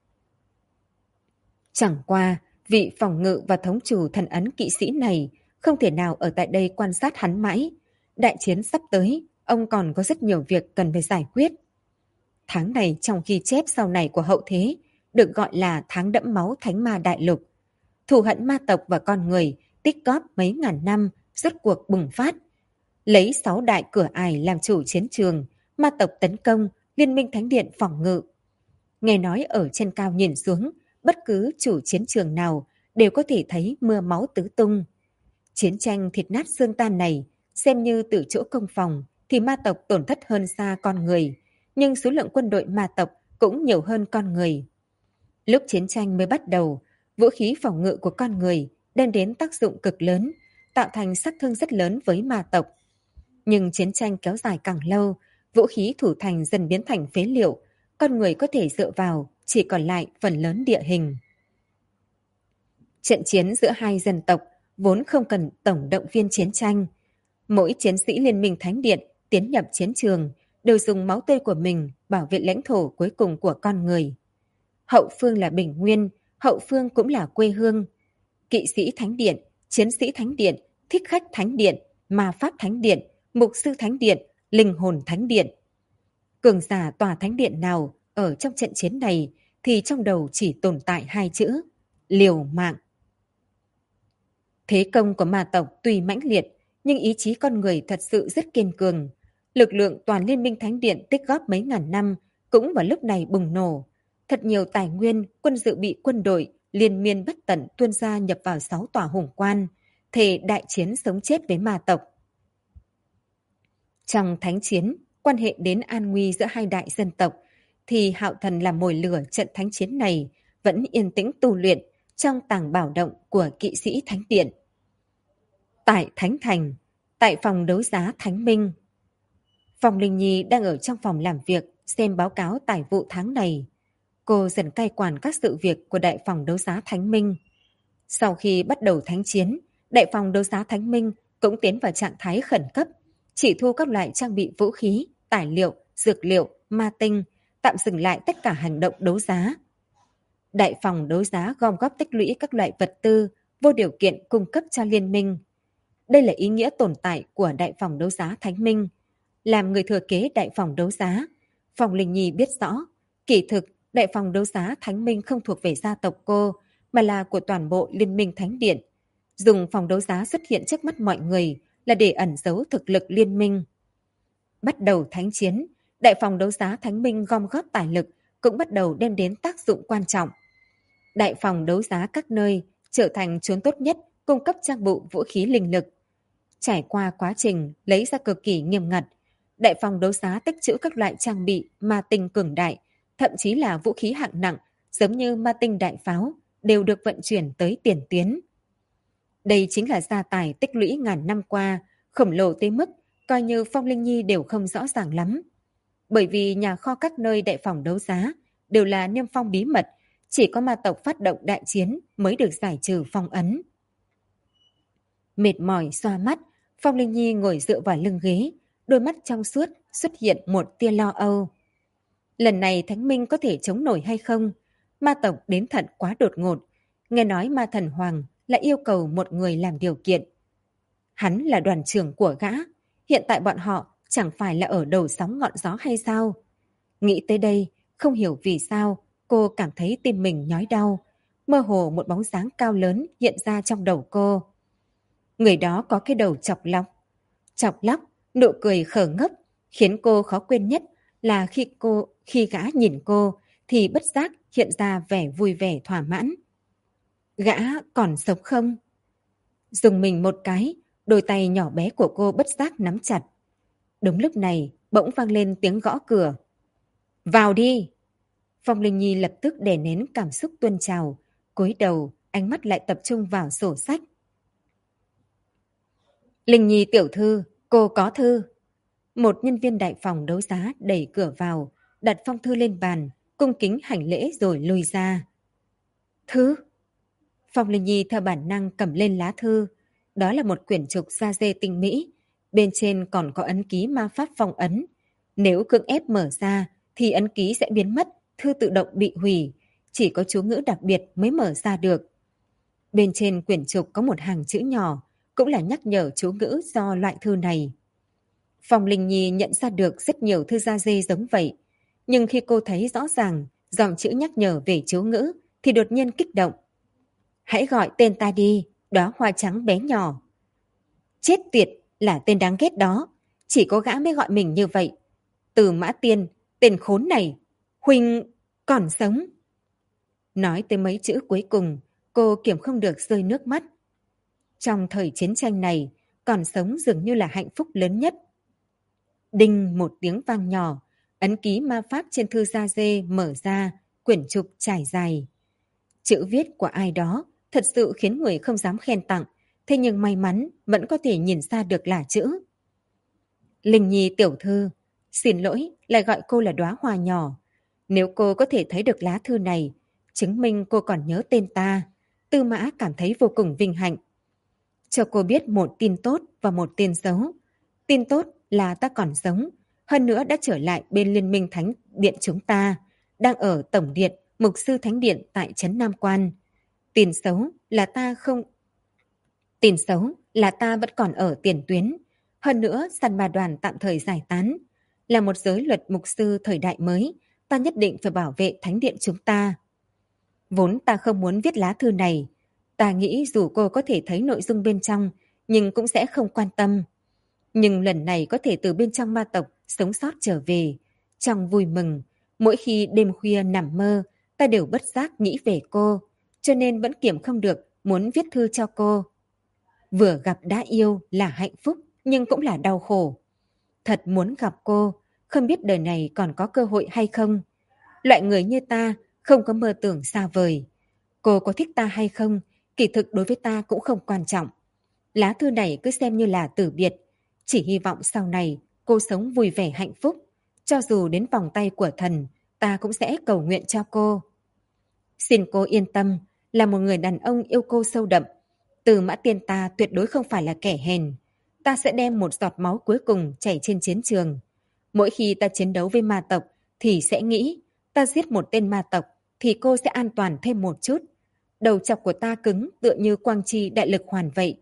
Chẳng qua, vị phòng ngự và thống chủ thần ấn kỵ sĩ này không thể nào ở tại đây quan sát hắn mãi. Đại chiến sắp tới, ông còn có rất nhiều việc cần phải giải quyết. Tháng này trong ghi chép sau này của hậu thế, được gọi là tháng đẫm máu Thánh Ma Đại Lục. Thù hận ma tộc và con người tích góp mấy ngàn năm, rốt cuộc bùng phát. Lấy 6 đại cửa ải làm chủ chiến trường, ma tộc tấn công, Liên minh Thánh Điện phòng ngự. Nghe nói ở trên cao nhìn xuống, bất cứ chủ chiến trường nào đều có thể thấy mưa máu tứ tung. Chiến tranh thịt nát xương tan này, xem như từ chỗ công phòng thì ma tộc tổn thất hơn xa con người, nhưng số lượng quân đội ma tộc cũng nhiều hơn con người. Lúc chiến tranh mới bắt đầu, vũ khí phòng ngự của con người đem đến tác dụng cực lớn, tạo thành sát thương rất lớn với ma tộc. Nhưng chiến tranh kéo dài càng lâu, vũ khí thủ thành dần biến thành phế liệu, con người có thể dựa vào chỉ còn lại phần lớn địa hình. Trận chiến giữa hai dân tộc vốn không cần tổng động viên chiến tranh. Mỗi chiến sĩ Liên minh Thánh Điện tiến nhập chiến trường đều dùng máu tươi của mình bảo vệ lãnh thổ cuối cùng của con người. Hậu phương là Bình Nguyên, hậu phương cũng là quê hương. Kỵ sĩ Thánh Điện, chiến sĩ Thánh Điện, thích khách Thánh Điện, ma pháp Thánh Điện, mục sư Thánh Điện, linh hồn Thánh Điện. Cường giả tòa Thánh Điện nào ở trong trận chiến này thì trong đầu chỉ tồn tại hai chữ: liều mạng. Thế công của ma tộc tuy mãnh liệt, nhưng ý chí con người thật sự rất kiên cường. Lực lượng toàn Liên minh Thánh Điện tích góp mấy ngàn năm cũng vào lúc này bùng nổ. Thật nhiều tài nguyên, quân dự bị quân đội liên miên bất tận tuôn ra nhập vào 6 tòa hùng quan, thề đại chiến sống chết với ma tộc. Trong thánh chiến, quan hệ đến an nguy giữa hai đại dân tộc, thì Hạo Thần làm mồi lửa trận thánh chiến này vẫn yên tĩnh tu luyện trong tàng bảo động của kỵ sĩ Thánh Điện. Tại Thánh Thành, tại phòng đấu giá Thánh Minh, Phòng Linh Nhi đang ở trong phòng làm việc xem báo cáo tài vụ tháng này. Cô dần cai quản các sự việc của đại phòng đấu giá Thánh Minh. Sau khi bắt đầu thánh chiến, đại phòng đấu giá Thánh Minh cũng tiến vào trạng thái khẩn cấp, chỉ thu các loại trang bị vũ khí, tài liệu, dược liệu, ma tinh, tạm dừng lại tất cả hành động đấu giá. Đại phòng đấu giá gom góp tích lũy các loại vật tư, vô điều kiện cung cấp cho liên minh. Đây là ý nghĩa tồn tại của đại phòng đấu giá Thánh Minh. Làm người thừa kế đại phòng đấu giá, Phòng Linh Nhi biết rõ, kỳ thực đại phòng đấu giá Thánh Minh không thuộc về gia tộc cô, mà là của toàn bộ Liên minh Thánh Điện. Dùng phòng đấu giá xuất hiện trước mắt mọi người là để ẩn giấu thực lực liên minh. Bắt đầu thánh chiến, đại phòng đấu giá Thánh Minh gom góp tài lực cũng bắt đầu đem đến tác dụng quan trọng. Đại phòng đấu giá các nơi trở thành chốn tốt nhất cung cấp trang bị vũ khí linh lực. Trải qua quá trình lấy ra cực kỳ nghiêm ngặt, đại phòng đấu giá tích trữ các loại trang bị ma tinh cường đại, thậm chí là vũ khí hạng nặng giống như ma tinh đại pháo đều được vận chuyển tới tiền tuyến. Đây chính là gia tài tích lũy ngàn năm qua, khổng lồ tới mức coi như Phong Linh Nhi đều không rõ ràng lắm. Bởi vì nhà kho các nơi đại phòng đấu giá đều là niêm phong bí mật, chỉ có ma tộc phát động đại chiến mới được giải trừ phong ấn. Mệt mỏi xoa mắt, Phong Linh Nhi ngồi dựa vào lưng ghế, đôi mắt trong suốt xuất hiện một tia lo âu. Lần này Thánh Minh có thể chống nổi hay không? Ma tộc đến thật quá đột ngột. Nghe nói ma thần Hoàng là yêu cầu một người làm điều kiện. Hắn là đoàn trưởng của gã. Hiện tại bọn họ chẳng phải là ở đầu sóng ngọn gió hay sao? Nghĩ tới đây, không hiểu vì sao cô cảm thấy tim mình nhói đau. Mơ hồ một bóng dáng cao lớn hiện ra trong đầu cô. Người đó có cái đầu chọc lóc. Chọc lóc, nụ cười khờ ngốc, khiến cô khó quên nhất là khi gã nhìn cô thì bất giác hiện ra vẻ vui vẻ thỏa mãn. Gã còn sống không? Dùng mình một cái, đôi tay nhỏ bé của cô bất giác nắm chặt. Đúng lúc này, bỗng vang lên tiếng gõ cửa. Vào đi! Phong Linh Nhi lập tức đè nén cảm xúc tuôn trào, cúi đầu, ánh mắt lại tập trung vào sổ sách. Linh Nhi tiểu thư, cô có thư. Một nhân viên đại phòng đấu giá đẩy cửa vào, đặt phong thư lên bàn, cung kính hành lễ rồi lui ra. Thư? Phong Linh Nhi theo bản năng cầm lên lá thư. Đó là một quyển trục da dê tinh mỹ. Bên trên còn có ấn ký ma pháp phong ấn. Nếu cưỡng ép mở ra thì ấn ký sẽ biến mất, thư tự động bị hủy. Chỉ có chú ngữ đặc biệt mới mở ra được. Bên trên quyển trục có một hàng chữ nhỏ, cũng là nhắc nhở chú ngữ do loại thư này. Phong Linh Nhi nhận ra được rất nhiều thư da dê giống vậy. Nhưng khi cô thấy rõ ràng dòng chữ nhắc nhở về chú ngữ thì đột nhiên kích động. Hãy gọi tên ta đi, đóa hoa trắng bé nhỏ. Chết tiệt, là tên đáng ghét đó. Chỉ có gã mới gọi mình như vậy. Từ Mã Tiên, tên khốn này. Huynh còn sống. Nói tới mấy chữ cuối cùng, cô kiềm không được rơi nước mắt. Trong thời chiến tranh này, còn sống dường như là hạnh phúc lớn nhất. Đinh một tiếng vang nhỏ, ấn ký ma pháp trên thư da dê mở ra, quyển trục trải dài. Chữ viết của ai đó thật sự khiến người không dám khen tặng, thế nhưng may mắn vẫn có thể nhìn ra được là chữ. Linh Nhi tiểu thư, xin lỗi lại gọi cô là đóa hoa nhỏ. Nếu cô có thể thấy được lá thư này, chứng minh cô còn nhớ tên ta, Tư Mã cảm thấy vô cùng vinh hạnh. Cho cô biết một tin tốt và một tin xấu. Tin tốt là ta còn sống, hơn nữa đã trở lại bên Liên minh Thánh Điện chúng ta, đang ở Tổng Điện Mục sư Thánh Điện tại Trấn Nam Quan. Tin xấu là ta vẫn còn ở tiền tuyến. Hơn nữa, săn ma đoàn tạm thời giải tán. Là một giới luật mục sư thời đại mới, ta nhất định phải bảo vệ Thánh Điện chúng ta. Vốn ta không muốn viết lá thư này. Ta nghĩ dù cô có thể thấy nội dung bên trong, nhưng cũng sẽ không quan tâm. Nhưng lần này có thể từ bên trong ma tộc sống sót trở về. Trong vui mừng, mỗi khi đêm khuya nằm mơ, ta đều bất giác nghĩ về cô, cho nên vẫn kiềm không được muốn viết thư cho cô. Vừa gặp đã yêu là hạnh phúc, nhưng cũng là đau khổ. Thật muốn gặp cô, không biết đời này còn có cơ hội hay không. Loại người như ta không có mơ tưởng xa vời. Cô có thích ta hay không, kỳ thực đối với ta cũng không quan trọng. Lá thư này cứ xem như là từ biệt. Chỉ hy vọng sau này cô sống vui vẻ hạnh phúc. Cho dù đến vòng tay của thần, ta cũng sẽ cầu nguyện cho cô. Xin cô yên tâm, là một người đàn ông yêu cô sâu đậm. Từ Mã Tiên ta tuyệt đối không phải là kẻ hèn. Ta sẽ đem một giọt máu cuối cùng chảy trên chiến trường. Mỗi khi ta chiến đấu với ma tộc thì sẽ nghĩ ta giết một tên ma tộc thì cô sẽ an toàn thêm một chút. Đầu chọc của ta cứng tựa như quang chi đại lực hoàn vậy.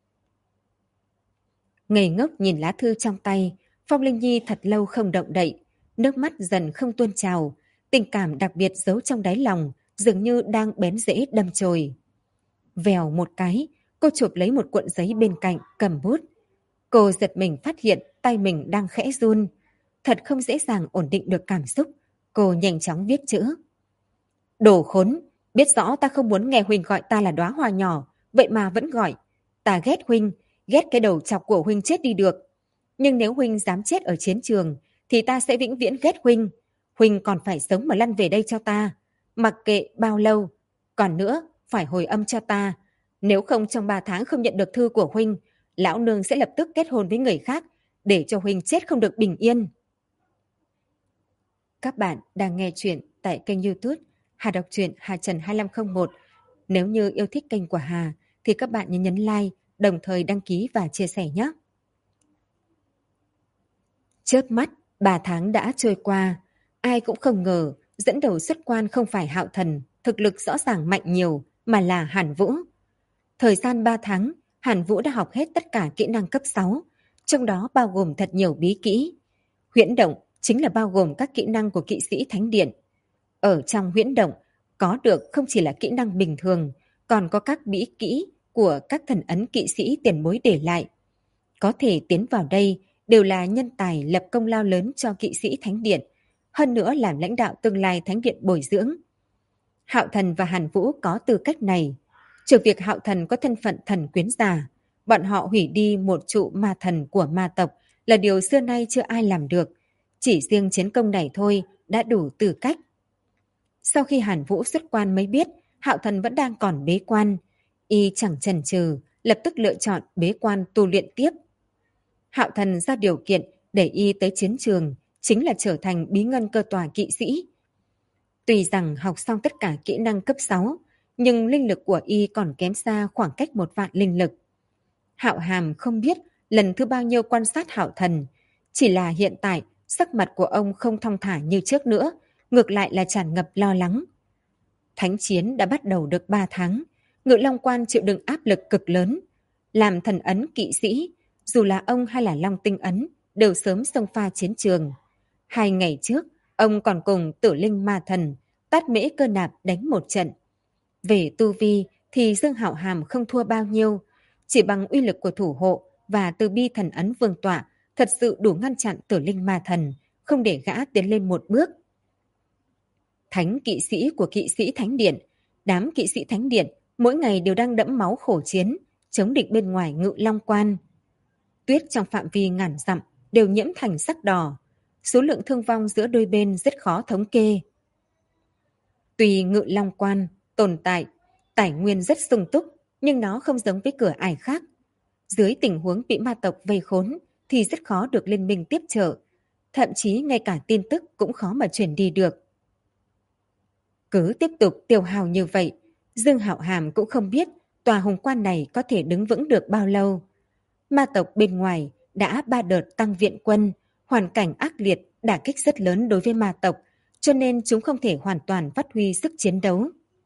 Ngây ngốc nhìn lá thư trong tay, Phong Linh Nhi thật lâu không động đậy, nước mắt dần không tuôn trào, Tình cảm đặc biệt giấu trong đáy lòng dường như đang bén rễ đâm chồi. Vèo một cái, cô chụp lấy một cuộn giấy bên cạnh, cầm bút. Cô giật mình phát hiện tay mình đang khẽ run. Thật không dễ dàng ổn định được cảm xúc. Cô nhanh chóng viết chữ. Đồ khốn, biết rõ ta không muốn nghe Huynh gọi ta là đóa hoa nhỏ, vậy mà vẫn gọi. Ta ghét Huynh, ghét cái đầu chọc của Huynh chết đi được. Nhưng nếu Huynh dám chết ở chiến trường, thì ta sẽ vĩnh viễn ghét Huynh. Huynh còn phải sống mà lăn về đây cho ta. Mặc kệ bao lâu. Còn nữa, phải hồi âm cho ta. Nếu không trong 3 tháng không nhận được thư của Huynh, lão nương sẽ lập tức kết hôn với người khác, để cho Huynh chết không được bình yên. Các bạn đang nghe chuyện tại kênh YouTube Hà đọc truyện Hà Trần 2501. Nếu như yêu thích kênh của Hà thì các bạn nhấn like, đồng thời đăng ký và chia sẻ nhé. Chớp mắt, 3 tháng đã trôi qua. Ai cũng không ngờ dẫn đầu xuất quan không phải Hạo Thần, thực lực rõ ràng mạnh nhiều, mà là Hàn Vũ. Thời gian 3 tháng, Hàn Vũ đã học hết tất cả kỹ năng cấp 6, trong đó bao gồm thật nhiều bí kỹ. Huyễn động chính là bao gồm các kỹ năng của kỵ sĩ Thánh Điện. Ở trong huyễn động, có được không chỉ là kỹ năng bình thường, còn có các bí kỹ của các thần ấn kỵ sĩ tiền bối để lại. Có thể tiến vào đây đều là nhân tài lập công lao lớn cho kỵ sĩ Thánh Điện, hơn nữa làm lãnh đạo tương lai Thánh Điện bồi dưỡng. Hạo Thần và Hàn Vũ có tư cách này. Trừ việc Hạo Thần có thân phận thần quyến giả, bọn họ hủy đi một trụ ma thần của ma tộc là điều xưa nay chưa ai làm được. Chỉ riêng chiến công này thôi đã đủ tư cách. Sau khi Hàn Vũ xuất quan mới biết Hạo Thần vẫn đang còn bế quan, y chẳng chần chừ lập tức lựa chọn bế quan tu luyện tiếp. Hạo Thần ra điều kiện để y tới chiến trường chính là trở thành bí ngân cơ tòa kỵ sĩ. Tuy rằng học xong tất cả kỹ năng cấp 6, nhưng linh lực của y còn kém xa khoảng cách 1 vạn linh lực. Hạo Hàm không biết lần thứ bao nhiêu quan sát Hạo Thần, chỉ là hiện tại sắc mặt của ông không thong thả như trước nữa, ngược lại là tràn ngập lo lắng. Thánh chiến đã bắt đầu được 3 tháng, Ngự Long Quan chịu đựng áp lực cực lớn. Làm thần ấn kỵ sĩ, dù là ông hay là Long Tinh ấn, đều sớm xông pha chiến trường. 2 ngày trước, ông còn cùng Tử Linh Ma Thần, Tát Mễ Cơ Nạp đánh một trận. Về tu vi thì Dương Hạo Hàm không thua bao nhiêu, chỉ bằng uy lực của thủ hộ và từ bi thần ấn vương tọa thật sự đủ ngăn chặn Tử Linh Ma Thần, không để gã tiến lên một bước. Thánh kỵ sĩ của kỵ sĩ Thánh Điện, đám kỵ sĩ Thánh Điện mỗi ngày đều đang đẫm máu khổ chiến, chống địch bên ngoài Ngự Long Quan. Tuyết trong phạm vi ngàn dặm đều nhiễm thành sắc đỏ, số lượng thương vong giữa đôi bên rất khó thống kê. Tuy Ngự Long Quan tồn tại, tài nguyên rất sung túc, nhưng nó không giống với cửa ải khác. Dưới tình huống bị ma tộc vây khốn thì rất khó được liên minh tiếp trợ, thậm chí ngay cả tin tức cũng khó mà truyền đi được. Cứ tiếp tục tiêu hao như vậy, Dương Hạo Hàm cũng không biết tòa hùng quan này có thể đứng vững được bao lâu. Ma tộc bên ngoài đã 3 đợt tăng viện quân, hoàn cảnh ác liệt, đả kích rất lớn đối với ma tộc, cho nên chúng không thể hoàn toàn phát huy sức chiến đấu.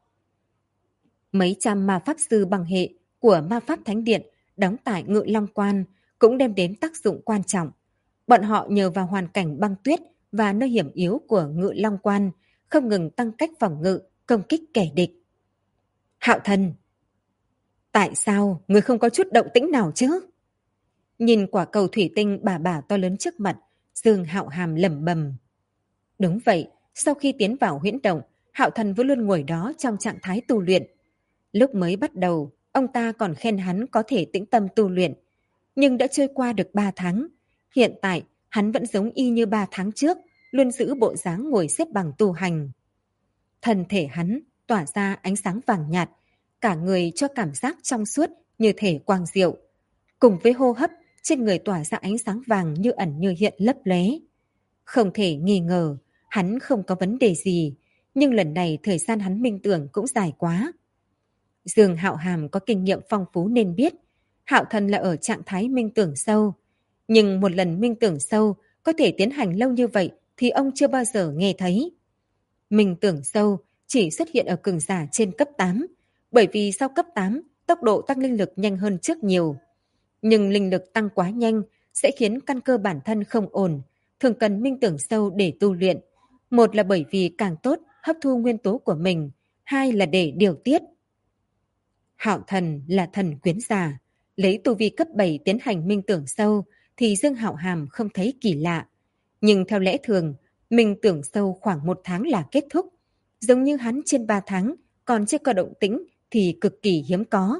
Mấy trăm ma pháp sư bằng hệ của ma pháp Thánh Điện đóng tại Ngự Long Quan cũng đem đến tác dụng quan trọng. Bọn họ nhờ vào hoàn cảnh băng tuyết và nơi hiểm yếu của Ngự Long Quan, không ngừng tăng cách phòng ngự, công kích kẻ địch. Hạo Thần! Tại sao người không có chút động tĩnh nào chứ? Nhìn quả cầu thủy tinh bà to lớn trước mặt, Dương Hạo Hàm lẩm bẩm. Đúng vậy, sau khi tiến vào huyễn động, Hạo Thần vẫn luôn ngồi đó trong trạng thái tu luyện. Lúc mới bắt đầu, ông ta còn khen hắn có thể tĩnh tâm tu luyện. Nhưng đã trôi qua được 3 tháng. Hiện tại, hắn vẫn giống y như 3 tháng trước, luôn giữ bộ dáng ngồi xếp bằng tu hành. Thân thể hắn tỏa ra ánh sáng vàng nhạt, cả người cho cảm giác trong suốt như thể quang diệu. Cùng với hô hấp, trên người tỏa ra ánh sáng vàng như ẩn như hiện lấp lóe. Không thể nghi ngờ, hắn không có vấn đề gì, nhưng lần này thời gian hắn minh tưởng cũng dài quá. Dương Hạo Hàm có kinh nghiệm phong phú nên biết, Hạo Thần là ở trạng thái minh tưởng sâu. Nhưng một lần minh tưởng sâu có thể tiến hành lâu như vậy thì ông chưa bao giờ nghe thấy. Minh tưởng sâu chỉ xuất hiện ở cường giả trên cấp 8, bởi vì sau cấp 8, tốc độ tăng linh lực nhanh hơn trước nhiều. Nhưng linh lực tăng quá nhanh sẽ khiến căn cơ bản thân không ổn, thường cần minh tưởng sâu để tu luyện. Một là bởi vì càng tốt hấp thu nguyên tố của mình, hai là để điều tiết. Hạo Thần là thần quyến giả, lấy tu vi cấp 7 tiến hành minh tưởng sâu thì Dương Hạo Hàm không thấy kỳ lạ. Nhưng theo lẽ thường, minh tưởng sâu khoảng 1 tháng là kết thúc. Giống như hắn trên 3 tháng còn chưa có động tĩnh thì cực kỳ hiếm có.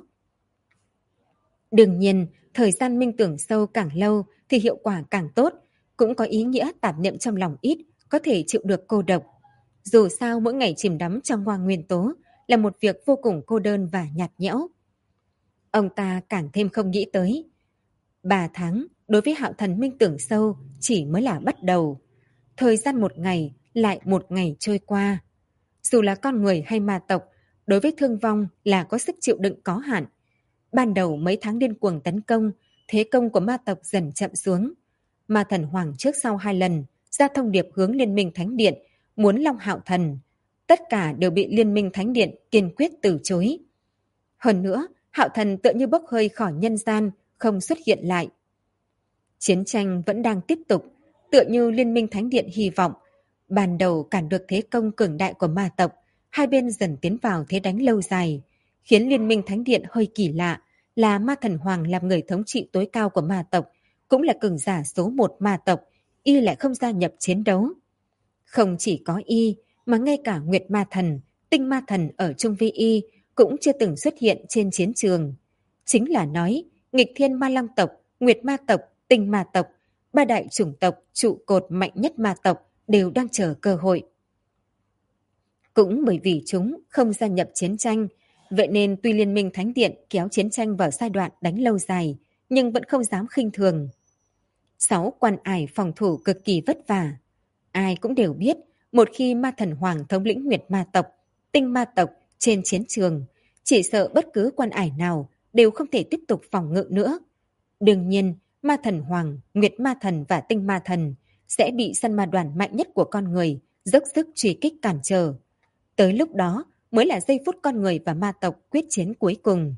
Đương nhiên, thời gian minh tưởng sâu càng lâu thì hiệu quả càng tốt, cũng có ý nghĩa tạp niệm trong lòng ít, có thể chịu được cô độc. Dù sao mỗi ngày chìm đắm trong hoa nguyên tố là một việc vô cùng cô đơn và nhạt nhẽo. Ông ta càng thêm không nghĩ tới. 3 tháng đối với Hạo Thần minh tưởng sâu chỉ mới là bắt đầu. Thời gian một ngày lại một ngày trôi qua. Dù là con người hay ma tộc, đối với thương vong là có sức chịu đựng có hạn. Ban đầu mấy tháng điên cuồng tấn công, thế công của ma tộc dần chậm xuống. Ma Thần Hoàng trước sau 2 lần ra thông điệp hướng Liên minh Thánh Điện, muốn Long Hạo Thần. Tất cả đều bị Liên minh Thánh Điện kiên quyết từ chối. Hơn nữa, Hạo Thần tựa như bốc hơi khỏi nhân gian, không xuất hiện lại. Chiến tranh vẫn đang tiếp tục, tựa như Liên minh Thánh Điện hy vọng. Ban đầu cản được thế công cường đại của ma tộc, hai bên dần tiến vào thế đánh lâu dài. Khiến Liên minh Thánh Điện hơi kỳ lạ là Ma Thần Hoàng làm người thống trị tối cao của ma tộc, cũng là cường giả số 1 ma tộc, y lại không gia nhập chiến đấu. Không chỉ có y, mà ngay cả Nguyệt Ma Thần, Tinh Ma Thần ở Trung Vi Y cũng chưa từng xuất hiện trên chiến trường. Chính là nói, nghịch thiên ma lăng tộc, Nguyệt Ma tộc, Tinh Ma tộc, 3 đại chủng tộc trụ cột mạnh nhất ma tộc đều đang chờ cơ hội. Cũng bởi vì chúng không gia nhập chiến tranh, vậy nên tuy Liên minh Thánh Điện kéo chiến tranh vào giai đoạn đánh lâu dài, nhưng vẫn không dám khinh thường. 6 quan ải phòng thủ cực kỳ vất vả. Ai cũng đều biết, một khi Ma Thần Hoàng thống lĩnh Nguyệt Ma tộc, Tinh Ma tộc trên chiến trường, chỉ sợ bất cứ quan ải nào đều không thể tiếp tục phòng ngự nữa. Đương nhiên, Ma Thần Hoàng, Nguyệt Ma Thần và Tinh Ma Thần sẽ bị săn ma đoàn mạnh nhất của con người dốc sức truy kích cản trở. Tới lúc đó mới là giây phút con người và ma tộc quyết chiến cuối cùng.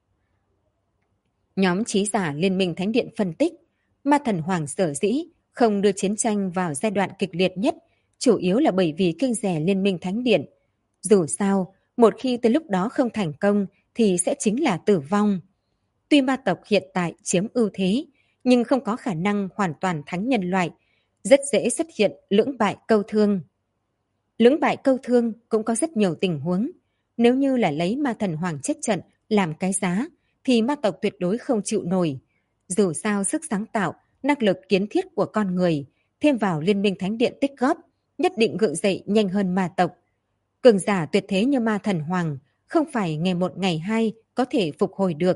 Nhóm trí giả Liên minh Thánh Điện phân tích, Ma Thần Hoàng sở dĩ không đưa chiến tranh vào giai đoạn kịch liệt nhất, chủ yếu là bởi vì kiêng dè Liên minh Thánh Điện. Dù sao, một khi tới lúc đó không thành công thì sẽ chính là tử vong. Tuy ma tộc hiện tại chiếm ưu thế, nhưng không có khả năng hoàn toàn thắng nhân loại, rất dễ xuất hiện lưỡng bại câu thương. Lưỡng bại câu thương cũng có rất nhiều tình huống. Nếu như là lấy Ma Thần Hoàng chết trận làm cái giá, thì ma tộc tuyệt đối không chịu nổi. Dù sao sức sáng tạo, năng lực kiến thiết của con người, thêm vào Liên minh Thánh Điện tích góp, nhất định gượng dậy nhanh hơn ma tộc. Cường giả tuyệt thế như Ma Thần Hoàng, không phải ngày một ngày hai có thể phục hồi được.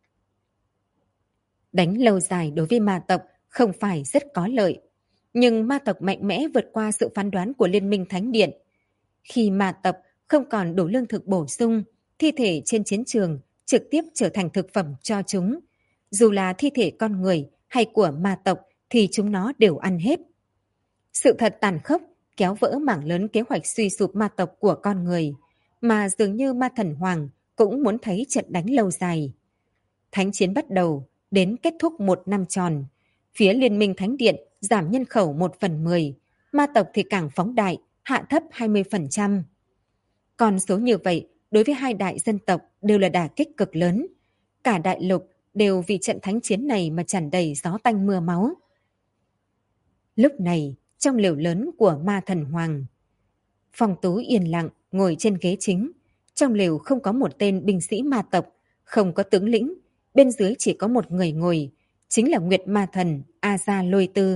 Đánh lâu dài đối với ma tộc không phải rất có lợi. Nhưng ma tộc mạnh mẽ vượt qua sự phán đoán của Liên minh Thánh Điện. Khi ma tộc không còn đủ lương thực bổ sung, thi thể trên chiến trường trực tiếp trở thành thực phẩm cho chúng. Dù là thi thể con người hay của ma tộc thì chúng nó đều ăn hết. Sự thật tàn khốc kéo vỡ mảng lớn kế hoạch suy sụp ma tộc của con người, mà dường như Ma Thần Hoàng cũng muốn thấy trận đánh lâu dài. Thánh chiến bắt đầu, đến kết thúc 1 năm tròn. Phía Liên minh Thánh Điện giảm nhân khẩu 1/10, ma tộc thì càng phóng đại, hạ thấp 20%. Con số như vậy, đối với 2 đại dân tộc đều là đả kích cực lớn. Cả đại lục đều vì trận thánh chiến này mà tràn đầy gió tanh mưa máu. Lúc này, trong lều lớn của Ma Thần Hoàng, Phong Tú yên lặng ngồi trên ghế chính. Trong lều không có một tên binh sĩ ma tộc, không có tướng lĩnh, bên dưới chỉ có một người ngồi, chính là Nguyệt Ma Thần A Gia Lôi Tư.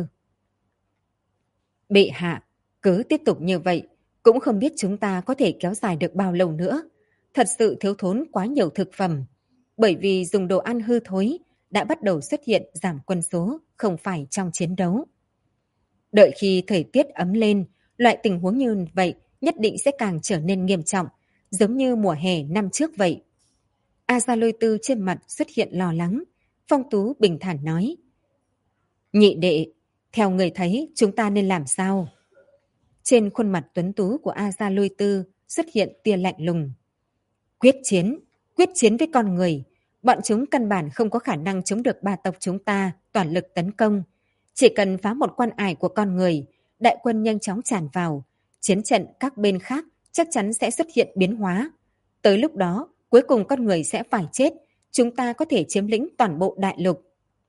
Bệ hạ, cứ tiếp tục như vậy, cũng không biết chúng ta có thể kéo dài được bao lâu nữa. Thật sự thiếu thốn quá nhiều thực phẩm, bởi vì dùng đồ ăn hư thối đã bắt đầu xuất hiện giảm quân số, không phải trong chiến đấu. Đợi khi thời tiết ấm lên, loại tình huống như vậy nhất định sẽ càng trở nên nghiêm trọng, giống như mùa hè năm trước vậy. A Gia Lôi Tư trên mặt xuất hiện lo lắng. Phong Tú bình thản nói: Nhị đệ, theo người thấy chúng ta nên làm sao? Trên khuôn mặt tuấn tú của A Gia Lôi Tư xuất hiện tia lạnh lùng. Quyết chiến với con người. Bọn chúng căn bản không có khả năng chống được 3 tộc chúng ta toàn lực tấn công. Chỉ cần phá một quan ải của con người, đại quân nhanh chóng tràn vào, Chiến trận các bên khác chắc chắn sẽ xuất hiện biến hóa. Tới lúc đó, cuối cùng con người sẽ phải chết, chúng ta có thể chiếm lĩnh toàn bộ đại lục.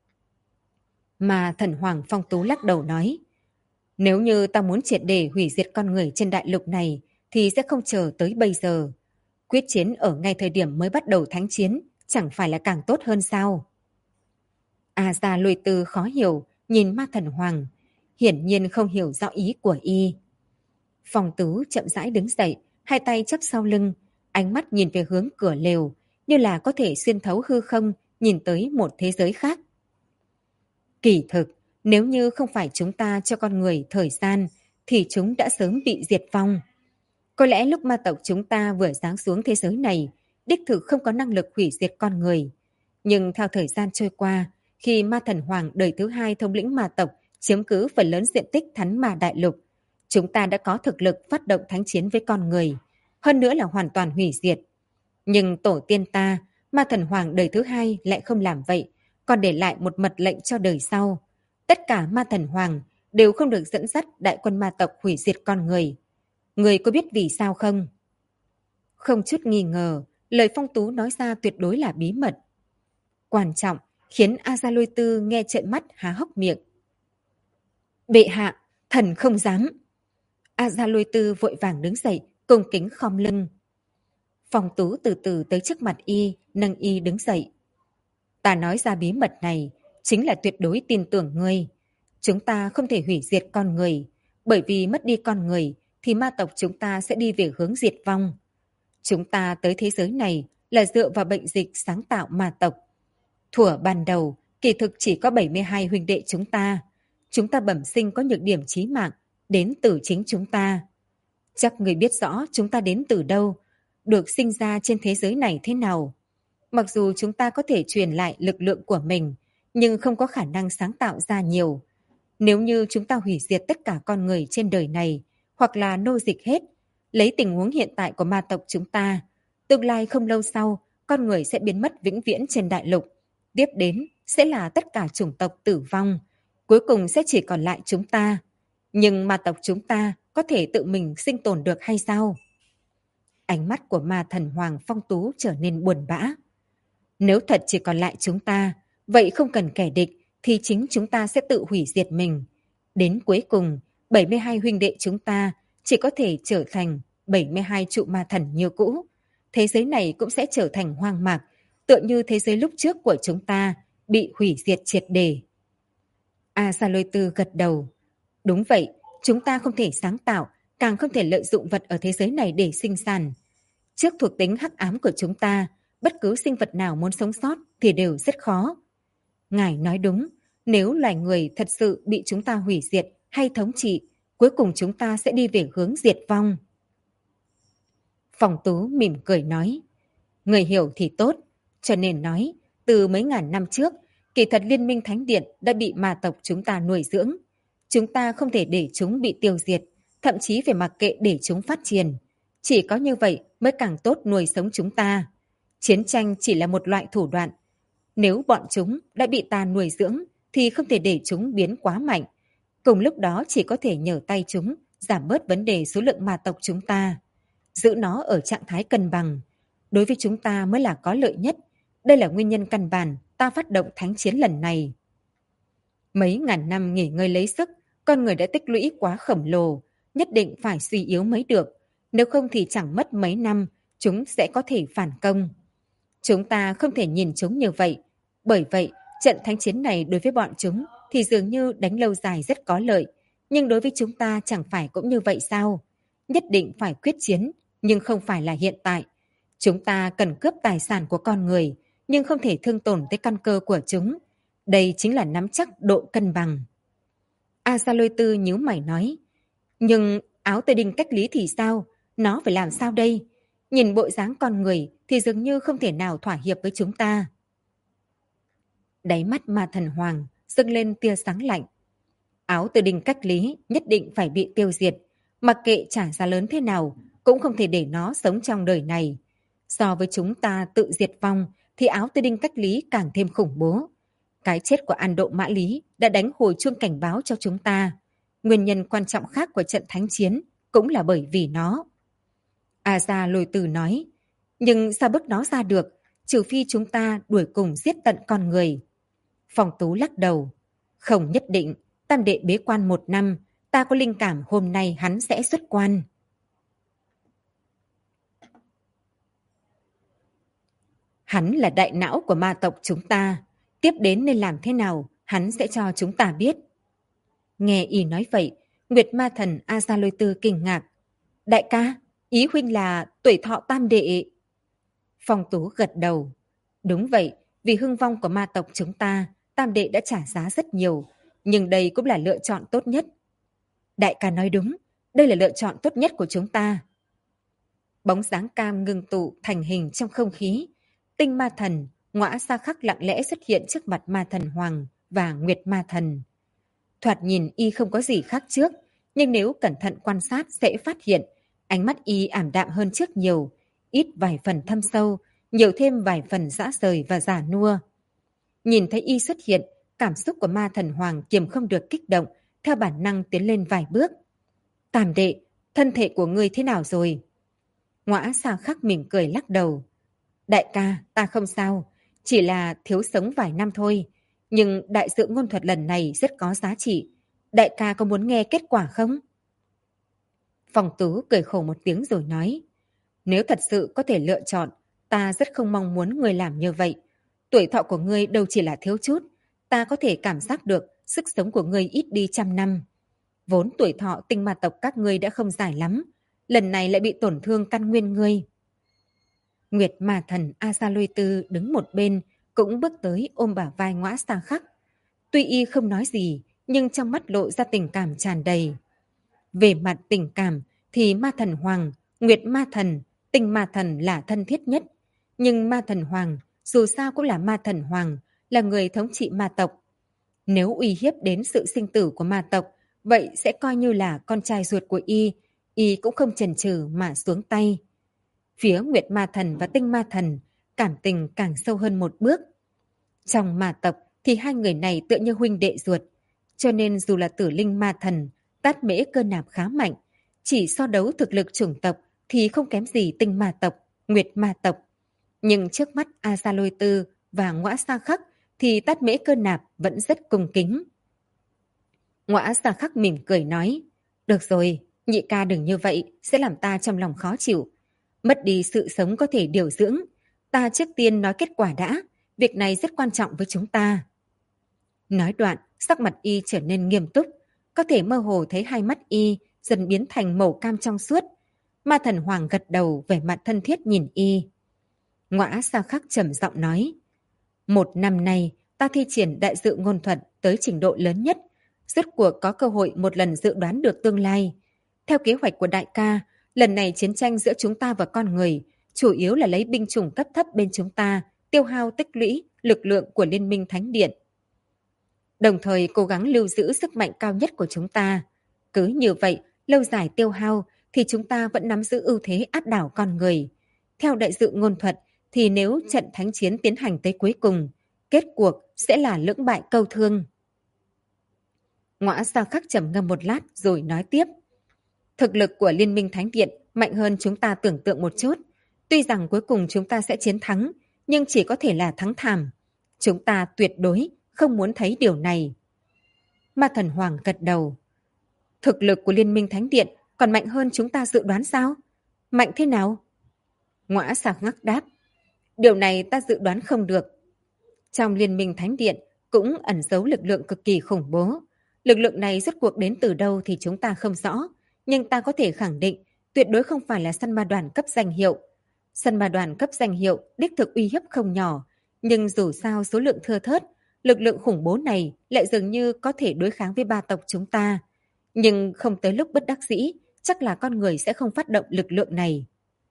Mà thần hoàng Phong Tú lắc đầu nói, nếu như ta muốn triệt để hủy diệt con người trên đại lục này, thì sẽ không chờ tới bây giờ. Quyết chiến ở ngay thời điểm mới bắt đầu thánh chiến, chẳng phải là càng tốt hơn sao? A Gia Lôi Tư khó hiểu, nhìn ma thần hoàng, hiển nhiên không hiểu rõ ý của y. Phong Tú chậm rãi đứng dậy, hai tay chắp sau lưng, ánh mắt nhìn về hướng cửa lều, như là có thể xuyên thấu hư không, nhìn tới một thế giới khác. Kỳ thực, nếu như không phải chúng ta cho con người thời gian, thì chúng đã sớm bị diệt vong. Có lẽ lúc ma tộc chúng ta vừa giáng xuống thế giới này, đích thực không có năng lực hủy diệt con người. Nhưng theo thời gian trôi qua, khi ma thần hoàng đời thứ hai thống lĩnh ma tộc chiếm cứ phần lớn diện tích thánh ma đại lục, chúng ta đã có thực lực phát động thánh chiến với con người, hơn nữa là hoàn toàn hủy diệt. Nhưng tổ tiên ta, ma thần hoàng đời thứ hai lại không làm vậy, còn để lại một mật lệnh cho đời sau. Tất cả ma thần hoàng đều không được dẫn dắt đại quân ma tộc hủy diệt con người. Người có biết vì sao không? Không chút nghi ngờ, lời Phong Tú nói ra tuyệt đối là bí mật. Quan trọng, khiến A Gia Lôi Tư nghe trợn mắt há hốc miệng. Bệ hạ, thần không dám. A Gia Lôi Tư vội vàng đứng dậy, cung kính khom lưng. Phong Tú từ từ tới trước mặt y, nâng y đứng dậy. Ta nói ra bí mật này, chính là tuyệt đối tin tưởng ngươi. Chúng ta không thể hủy diệt con người, bởi vì mất đi con người thì ma tộc chúng ta sẽ đi về hướng diệt vong. Chúng ta tới thế giới này là dựa vào bệnh dịch sáng tạo ma tộc. Thuở ban đầu, kỳ thực chỉ có 72 huynh đệ chúng ta. Chúng ta bẩm sinh có nhược điểm chí mạng, đến từ chính chúng ta. Chắc người biết rõ chúng ta đến từ đâu, được sinh ra trên thế giới này thế nào. Mặc dù chúng ta có thể truyền lại lực lượng của mình, nhưng không có khả năng sáng tạo ra nhiều. Nếu như chúng ta hủy diệt tất cả con người trên đời này, hoặc là nô dịch hết, lấy tình huống hiện tại của ma tộc chúng ta, tương lai không lâu sau, con người sẽ biến mất vĩnh viễn trên đại lục. Tiếp đến sẽ là tất cả chủng tộc tử vong, cuối cùng sẽ chỉ còn lại chúng ta. Nhưng ma tộc chúng ta có thể tự mình sinh tồn được hay sao? Ánh mắt của ma thần Hoàng Phong Tú trở nên buồn bã. Nếu thật chỉ còn lại chúng ta, vậy không cần kẻ địch, thì chính chúng ta sẽ tự hủy diệt mình. Đến cuối cùng, 72 huynh đệ chúng ta chỉ có thể trở thành 72 trụ ma thần như cũ. Thế giới này cũng sẽ trở thành hoang mạc, tựa như thế giới lúc trước của chúng ta, bị hủy diệt triệt để. A Sa Lôi Tư gật đầu. Đúng vậy, chúng ta không thể sáng tạo, càng không thể lợi dụng vật ở thế giới này để sinh sản. Trước thuộc tính hắc ám của chúng ta, bất cứ sinh vật nào muốn sống sót thì đều rất khó. Ngài nói đúng, nếu loài người thật sự bị chúng ta hủy diệt hay thống trị, cuối cùng chúng ta sẽ đi về hướng diệt vong. Phong Tú mỉm cười nói, người hiểu thì tốt, cho nên nói, từ mấy ngàn năm trước, kỳ thật Liên minh Thánh Điện đã bị ma tộc chúng ta nuôi dưỡng. Chúng ta không thể để chúng bị tiêu diệt, thậm chí phải mặc kệ để chúng phát triển. Chỉ có như vậy mới càng tốt nuôi sống chúng ta. Chiến tranh chỉ là một loại thủ đoạn. Nếu bọn chúng đã bị ta nuôi dưỡng, thì không thể để chúng biến quá mạnh. Cùng lúc đó chỉ có thể nhờ tay chúng, giảm bớt vấn đề số lượng ma tộc chúng ta. Giữ nó ở trạng thái cân bằng. Đối với chúng ta mới là có lợi nhất. Đây là nguyên nhân căn bản ta phát động thánh chiến lần này. Mấy ngàn năm nghỉ ngơi lấy sức, con người đã tích lũy quá khổng lồ, nhất định phải suy yếu mới được. Nếu không thì chẳng mất mấy năm, chúng sẽ có thể phản công. Chúng ta không thể nhìn chúng như vậy. Bởi vậy, trận thánh chiến này đối với bọn chúng thì dường như đánh lâu dài rất có lợi. Nhưng đối với chúng ta chẳng phải cũng như vậy sao? Nhất định phải quyết chiến, nhưng không phải là hiện tại. Chúng ta cần cướp tài sản của con người, nhưng không thể thương tổn tới căn cơ của chúng. Đây chính là nắm chắc độ cân bằng. A Sa Lôi Tư nhíu mày nói, nhưng áo tơ đinh cách lý thì sao? Nó phải làm sao đây? Nhìn bộ dáng con người thì dường như không thể nào thỏa hiệp với chúng ta. Đáy mắt ma thần Hoàng dâng lên tia sáng lạnh. Áo tơ đinh cách lý nhất định phải bị tiêu diệt. Mặc kệ trả giá lớn thế nào, cũng không thể để nó sống trong đời này. So với chúng ta tự diệt vong, thì áo tơ đinh cách lý càng thêm khủng bố. Cái chết của An Độ Mã Lý đã đánh hồi chuông cảnh báo cho chúng ta. Nguyên nhân quan trọng khác của trận thánh chiến cũng là bởi vì nó. A Gia Lôi Từ nói, nhưng sao bức nó ra được, trừ phi chúng ta đuổi cùng giết tận con người. Phong Tú lắc đầu, không nhất định, tam đệ bế quan 1 năm, ta có linh cảm hôm nay hắn sẽ xuất quan. Hắn là đại não của ma tộc chúng ta, tiếp đến nên làm thế nào, hắn sẽ cho chúng ta biết. Nghe y nói vậy, Nguyệt Ma Thần A Gia Lôi Tư kinh ngạc. Đại ca, ý huynh là tuổi thọ tam đệ. Phong Tú gật đầu. Đúng vậy, vì hưng vong của ma tộc chúng ta, tam đệ đã trả giá rất nhiều, nhưng đây cũng là lựa chọn tốt nhất. Đại ca nói đúng, đây là lựa chọn tốt nhất của chúng ta. Bóng dáng cam ngưng tụ thành hình trong không khí. Tinh Ma Thần, Ngõa Sa Khắc lặng lẽ xuất hiện trước mặt Ma Thần Hoàng và Nguyệt Ma Thần. Thoạt nhìn y không có gì khác trước, nhưng nếu cẩn thận quan sát sẽ phát hiện ánh mắt y ảm đạm hơn trước nhiều, ít vài phần thâm sâu, nhiều thêm vài phần dã rời và già nua. Nhìn thấy y xuất hiện, cảm xúc của Ma Thần Hoàng kiềm không được kích động, theo bản năng tiến lên vài bước. Tam đệ, thân thể của ngươi thế nào rồi? Ngõa Sa Khắc mỉm cười lắc đầu. Đại ca, ta không sao, chỉ là thiếu sống vài năm thôi. Nhưng đại sự ngôn thuật lần này rất có giá trị. Đại ca có muốn nghe kết quả không? Phong Tú cười khổ một tiếng rồi nói. Nếu thật sự có thể lựa chọn, ta rất không mong muốn ngươi làm như vậy. Tuổi thọ của ngươi đâu chỉ là thiếu chút. Ta có thể cảm giác được sức sống của ngươi ít đi 100 năm. Vốn tuổi thọ tinh ma tộc các ngươi đã không dài lắm. Lần này lại bị tổn thương căn nguyên ngươi. Nguyệt Ma Thần A Gia Lôi Tư đứng một bên, cũng bước tới ôm bả vai Ngõa Sa Khắc. Tuy y không nói gì, nhưng trong mắt lộ ra tình cảm tràn đầy. Về mặt tình cảm thì Ma Thần Hoàng, Nguyệt Ma Thần, Tinh Ma Thần là thân thiết nhất. Nhưng Ma Thần Hoàng dù sao cũng là Ma Thần Hoàng, là người thống trị ma tộc. Nếu uy hiếp đến sự sinh tử của ma tộc, vậy sẽ coi như là con trai ruột của y cũng không chần chừ mà xuống tay. Phía Nguyệt Ma Thần và Tinh Ma Thần, cảm tình càng sâu hơn một bước. Trong ma tộc thì hai người này tựa như huynh đệ ruột, cho nên dù là Tử Linh Ma Thần, Tát Mễ Cơ Nạp khá mạnh, chỉ so đấu thực lực chủng tộc thì không kém gì Tinh Ma tộc, Nguyệt Ma tộc. Nhưng trước mắt A Gia Lôi Tư và Ngõa Sa Khắc thì Tát Mễ Cơ Nạp vẫn rất cung kính. Ngõa Sa Khắc mỉm cười nói, được rồi, nhị ca đừng như vậy, sẽ làm ta trong lòng khó chịu. Mất đi sự sống có thể điều dưỡng. Ta trước tiên nói kết quả đã, việc này rất quan trọng với chúng ta. Nói đoạn, sắc mặt y trở nên nghiêm túc, có thể mơ hồ thấy hai mắt y dần biến thành màu cam trong suốt. Ma Thần Hoàng gật đầu vẻ mặt thân thiết nhìn y. Ngõa Sa Khắc trầm giọng nói, 1 năm nay ta thi triển đại dự ngôn thuật tới trình độ lớn nhất, rốt cuộc có cơ hội một lần dự đoán được tương lai. Theo kế hoạch của đại ca, lần này chiến tranh giữa chúng ta và con người chủ yếu là lấy binh chủng cấp thấp bên chúng ta, tiêu hao tích lũy lực lượng của Liên minh Thánh Điện. Đồng thời cố gắng lưu giữ sức mạnh cao nhất của chúng ta. Cứ như vậy, lâu dài tiêu hao thì chúng ta vẫn nắm giữ ưu thế áp đảo con người. Theo đại dự ngôn thuật thì nếu trận thánh chiến tiến hành tới cuối cùng, kết cuộc sẽ là lưỡng bại câu thương. Ngõa Sa Khắc trầm ngâm một lát rồi nói tiếp. Thực lực của Liên minh Thánh Điện mạnh hơn chúng ta tưởng tượng một chút. Tuy rằng cuối cùng chúng ta sẽ chiến thắng, nhưng chỉ có thể là thắng thảm. Chúng ta tuyệt đối không muốn thấy điều này. Ma Thần Hoàng gật đầu. Thực lực của Liên minh Thánh Điện còn mạnh hơn chúng ta dự đoán sao? Mạnh thế nào? Ngõa Sa Khắc đáp. Điều này ta dự đoán không được. Trong Liên minh Thánh Điện cũng ẩn giấu lực lượng cực kỳ khủng bố. Lực lượng này rốt cuộc đến từ đâu thì chúng ta không rõ. Nhưng ta có thể khẳng định tuyệt đối không phải là săn ma đoàn cấp danh hiệu. Săn ma đoàn cấp danh hiệu đích thực uy hiếp không nhỏ. Nhưng dù sao số lượng thưa thớt, lực lượng khủng bố này lại dường như có thể đối kháng với ba tộc chúng ta. Nhưng không tới lúc bất đắc dĩ, chắc là con người sẽ không phát động lực lượng này.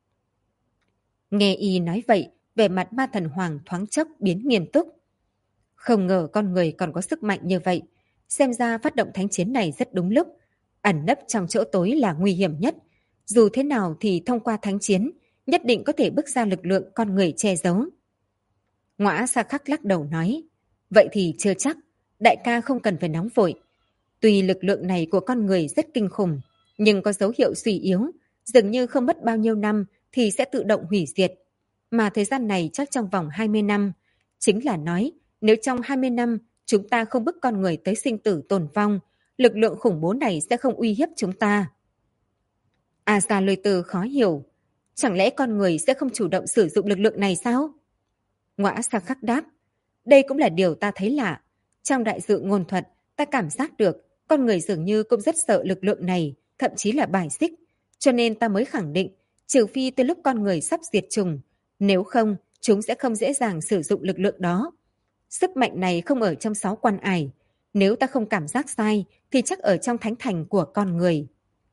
Nghe y nói vậy, vẻ mặt Ma Thần Hoàng thoáng chốc biến nghiêm túc. Không ngờ con người còn có sức mạnh như vậy. Xem ra phát động thánh chiến này rất đúng lúc. Ẩn nấp trong chỗ tối là nguy hiểm nhất. Dù thế nào thì thông qua thánh chiến, nhất định có thể bước ra lực lượng con người che giấu. Ngõa Sa Khắc lắc đầu nói, vậy thì chưa chắc, đại ca không cần phải nóng vội. Tuy lực lượng này của con người rất kinh khủng, nhưng có dấu hiệu suy yếu, dường như không mất bao nhiêu năm thì sẽ tự động hủy diệt. Mà thời gian này chắc trong vòng 20 năm. Chính là nói, nếu trong 20 năm chúng ta không bức con người tới sinh tử tồn vong, lực lượng khủng bố này sẽ không uy hiếp chúng ta. Asa Lôi Tư khó hiểu. Chẳng lẽ con người sẽ không chủ động sử dụng lực lượng này sao? Ngõa Sa Khắc đáp. Đây cũng là điều ta thấy lạ. Trong đại dự ngôn thuật, ta cảm giác được con người dường như cũng rất sợ lực lượng này, thậm chí là bài xích. Cho nên ta mới khẳng định, trừ phi tới lúc con người sắp diệt chủng, nếu không, chúng sẽ không dễ dàng sử dụng lực lượng đó. Sức mạnh này không ở trong 6 quan ải. Nếu ta không cảm giác sai, thì chắc ở trong thánh thành của con người.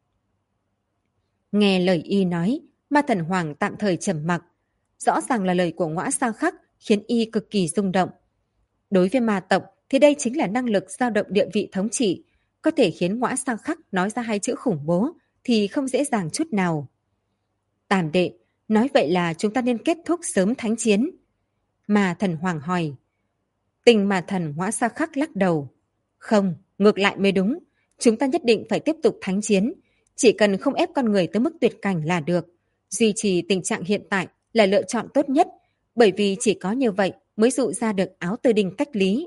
Nghe lời y nói, Ma Thần Hoàng tạm thời trầm mặc. Rõ ràng là lời của Ngõa Sa Khắc khiến y cực kỳ rung động. Đối với ma tộc thì đây chính là năng lực dao động địa vị thống trị, có thể khiến Ngõa Sa Khắc nói ra 2 chữ khủng bố thì không dễ dàng chút nào. Tam đệ, nói vậy là chúng ta nên kết thúc sớm thánh chiến. Ma Thần Hoàng hỏi. Tình Ma Thần Ngõa Sa Khắc lắc đầu. Không, ngược lại mới đúng. Chúng ta nhất định phải tiếp tục thánh chiến. Chỉ cần không ép con người tới mức tuyệt cảnh là được. Duy trì tình trạng hiện tại là lựa chọn tốt nhất, bởi vì chỉ có như vậy mới dụ ra được Áo Tư Đinh cách lý.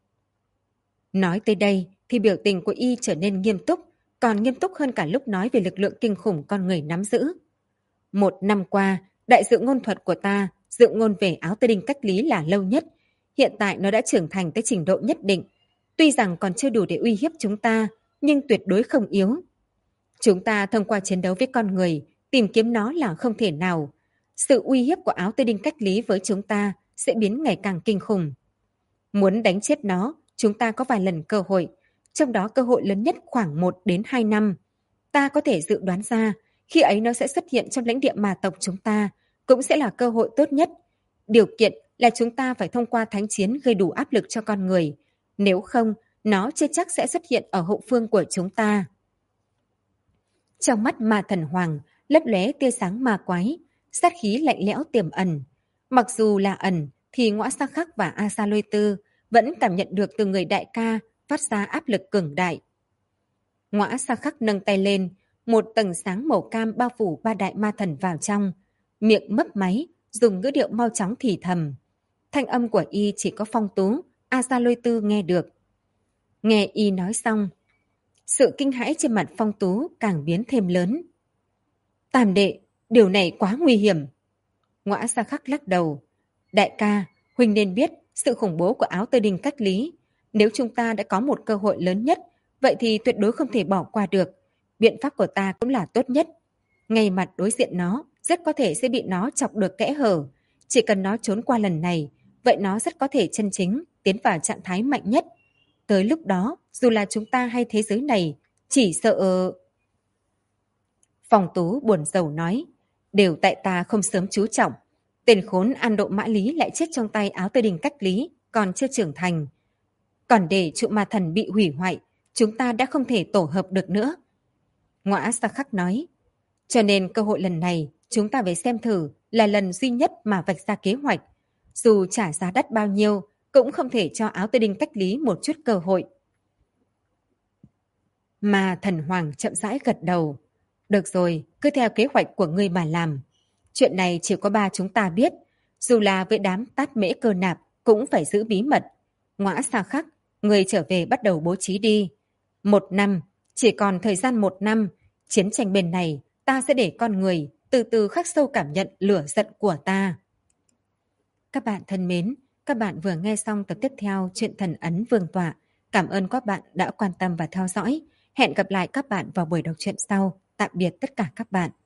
Nói tới đây thì biểu tình của y trở nên nghiêm túc, còn nghiêm túc hơn cả lúc nói về lực lượng kinh khủng con người nắm giữ. 1 năm qua, đại dự ngôn thuật của ta, dự ngôn về Áo Tư Đinh cách lý là lâu nhất. Hiện tại nó đã trưởng thành tới trình độ nhất định. Tuy rằng còn chưa đủ để uy hiếp chúng ta, nhưng tuyệt đối không yếu. Chúng ta thông qua chiến đấu với con người, tìm kiếm nó là không thể nào. Sự uy hiếp của Áo Tư Đinh cách lý với chúng ta sẽ biến ngày càng kinh khủng. Muốn đánh chết nó, chúng ta có vài lần cơ hội, trong đó cơ hội lớn nhất khoảng 1 đến 2 năm. Ta có thể dự đoán ra, khi ấy nó sẽ xuất hiện trong lãnh địa ma tộc chúng ta, cũng sẽ là cơ hội tốt nhất. Điều kiện là chúng ta phải thông qua thánh chiến gây đủ áp lực cho con người. Nếu không, nó chưa chắc sẽ xuất hiện ở hậu phương của chúng ta. Trong mắt Ma Thần Hoàng lấp lóe tia sáng ma quái, sát khí lạnh lẽo tiềm ẩn. Mặc dù là ẩn, thì Ngõa Sa Khắc và Asa Lôi Tư vẫn cảm nhận được từ người đại ca phát ra áp lực cường đại. Ngõa Sa Khắc nâng tay lên, một tầng sáng màu cam bao phủ 3 đại ma thần vào trong, miệng mấp máy, dùng ngữ điệu mau chóng thì thầm. Thanh âm của y chỉ có Phong Tú, Asa Lôi Tư nghe được. Nghe y nói xong, sự kinh hãi trên mặt Phong Tú càng biến thêm lớn. Tam đệ, điều này quá nguy hiểm. Ngõa Sa Khắc lắc đầu. Đại ca, huynh nên biết sự khủng bố của Áo Tư Đinh cách lý. Nếu chúng ta đã có một cơ hội lớn nhất, vậy thì tuyệt đối không thể bỏ qua được. Biện pháp của ta cũng là tốt nhất. Ngay mặt đối diện nó, rất có thể sẽ bị nó chọc được kẽ hở. Chỉ cần nó trốn qua lần này, vậy nó rất có thể chân chính tiến vào trạng thái mạnh nhất. Tới lúc đó, dù là chúng ta hay thế giới này, chỉ sợ... Phong Tú buồn rầu nói, đều tại ta không sớm chú trọng. Tên khốn An Độ Mã Lý lại chết trong tay Áo Tư Đinh cách lý, còn chưa trưởng thành. Còn để trụ ma thần bị hủy hoại, chúng ta đã không thể tổ hợp được nữa. Ngõa Sa Khắc nói, cho nên cơ hội lần này chúng ta phải xem thử là lần duy nhất mà vạch ra kế hoạch. Dù trả giá đắt bao nhiêu, cũng không thể cho Áo Tư Đinh cách lý một chút cơ hội. Mà Thần Hoàng chậm rãi gật đầu. Được rồi, cứ theo kế hoạch của ngươi mà làm. Chuyện này chỉ có 3 chúng ta biết. Dù là với đám Tát Mễ Cơ Nạp cũng phải giữ bí mật. Ngõa Sa Khắc, ngươi trở về bắt đầu bố trí đi. 1 năm, chỉ còn thời gian 1 năm. Chiến tranh bên này, ta sẽ để con người từ từ khắc sâu cảm nhận lửa giận của ta. Các bạn thân mến, các bạn vừa nghe xong tập tiếp theo chuyện Thần Ấn Vương Tọa. Cảm ơn các bạn đã quan tâm và theo dõi. Hẹn gặp lại các bạn vào buổi đọc truyện sau. Tạm biệt tất cả các bạn.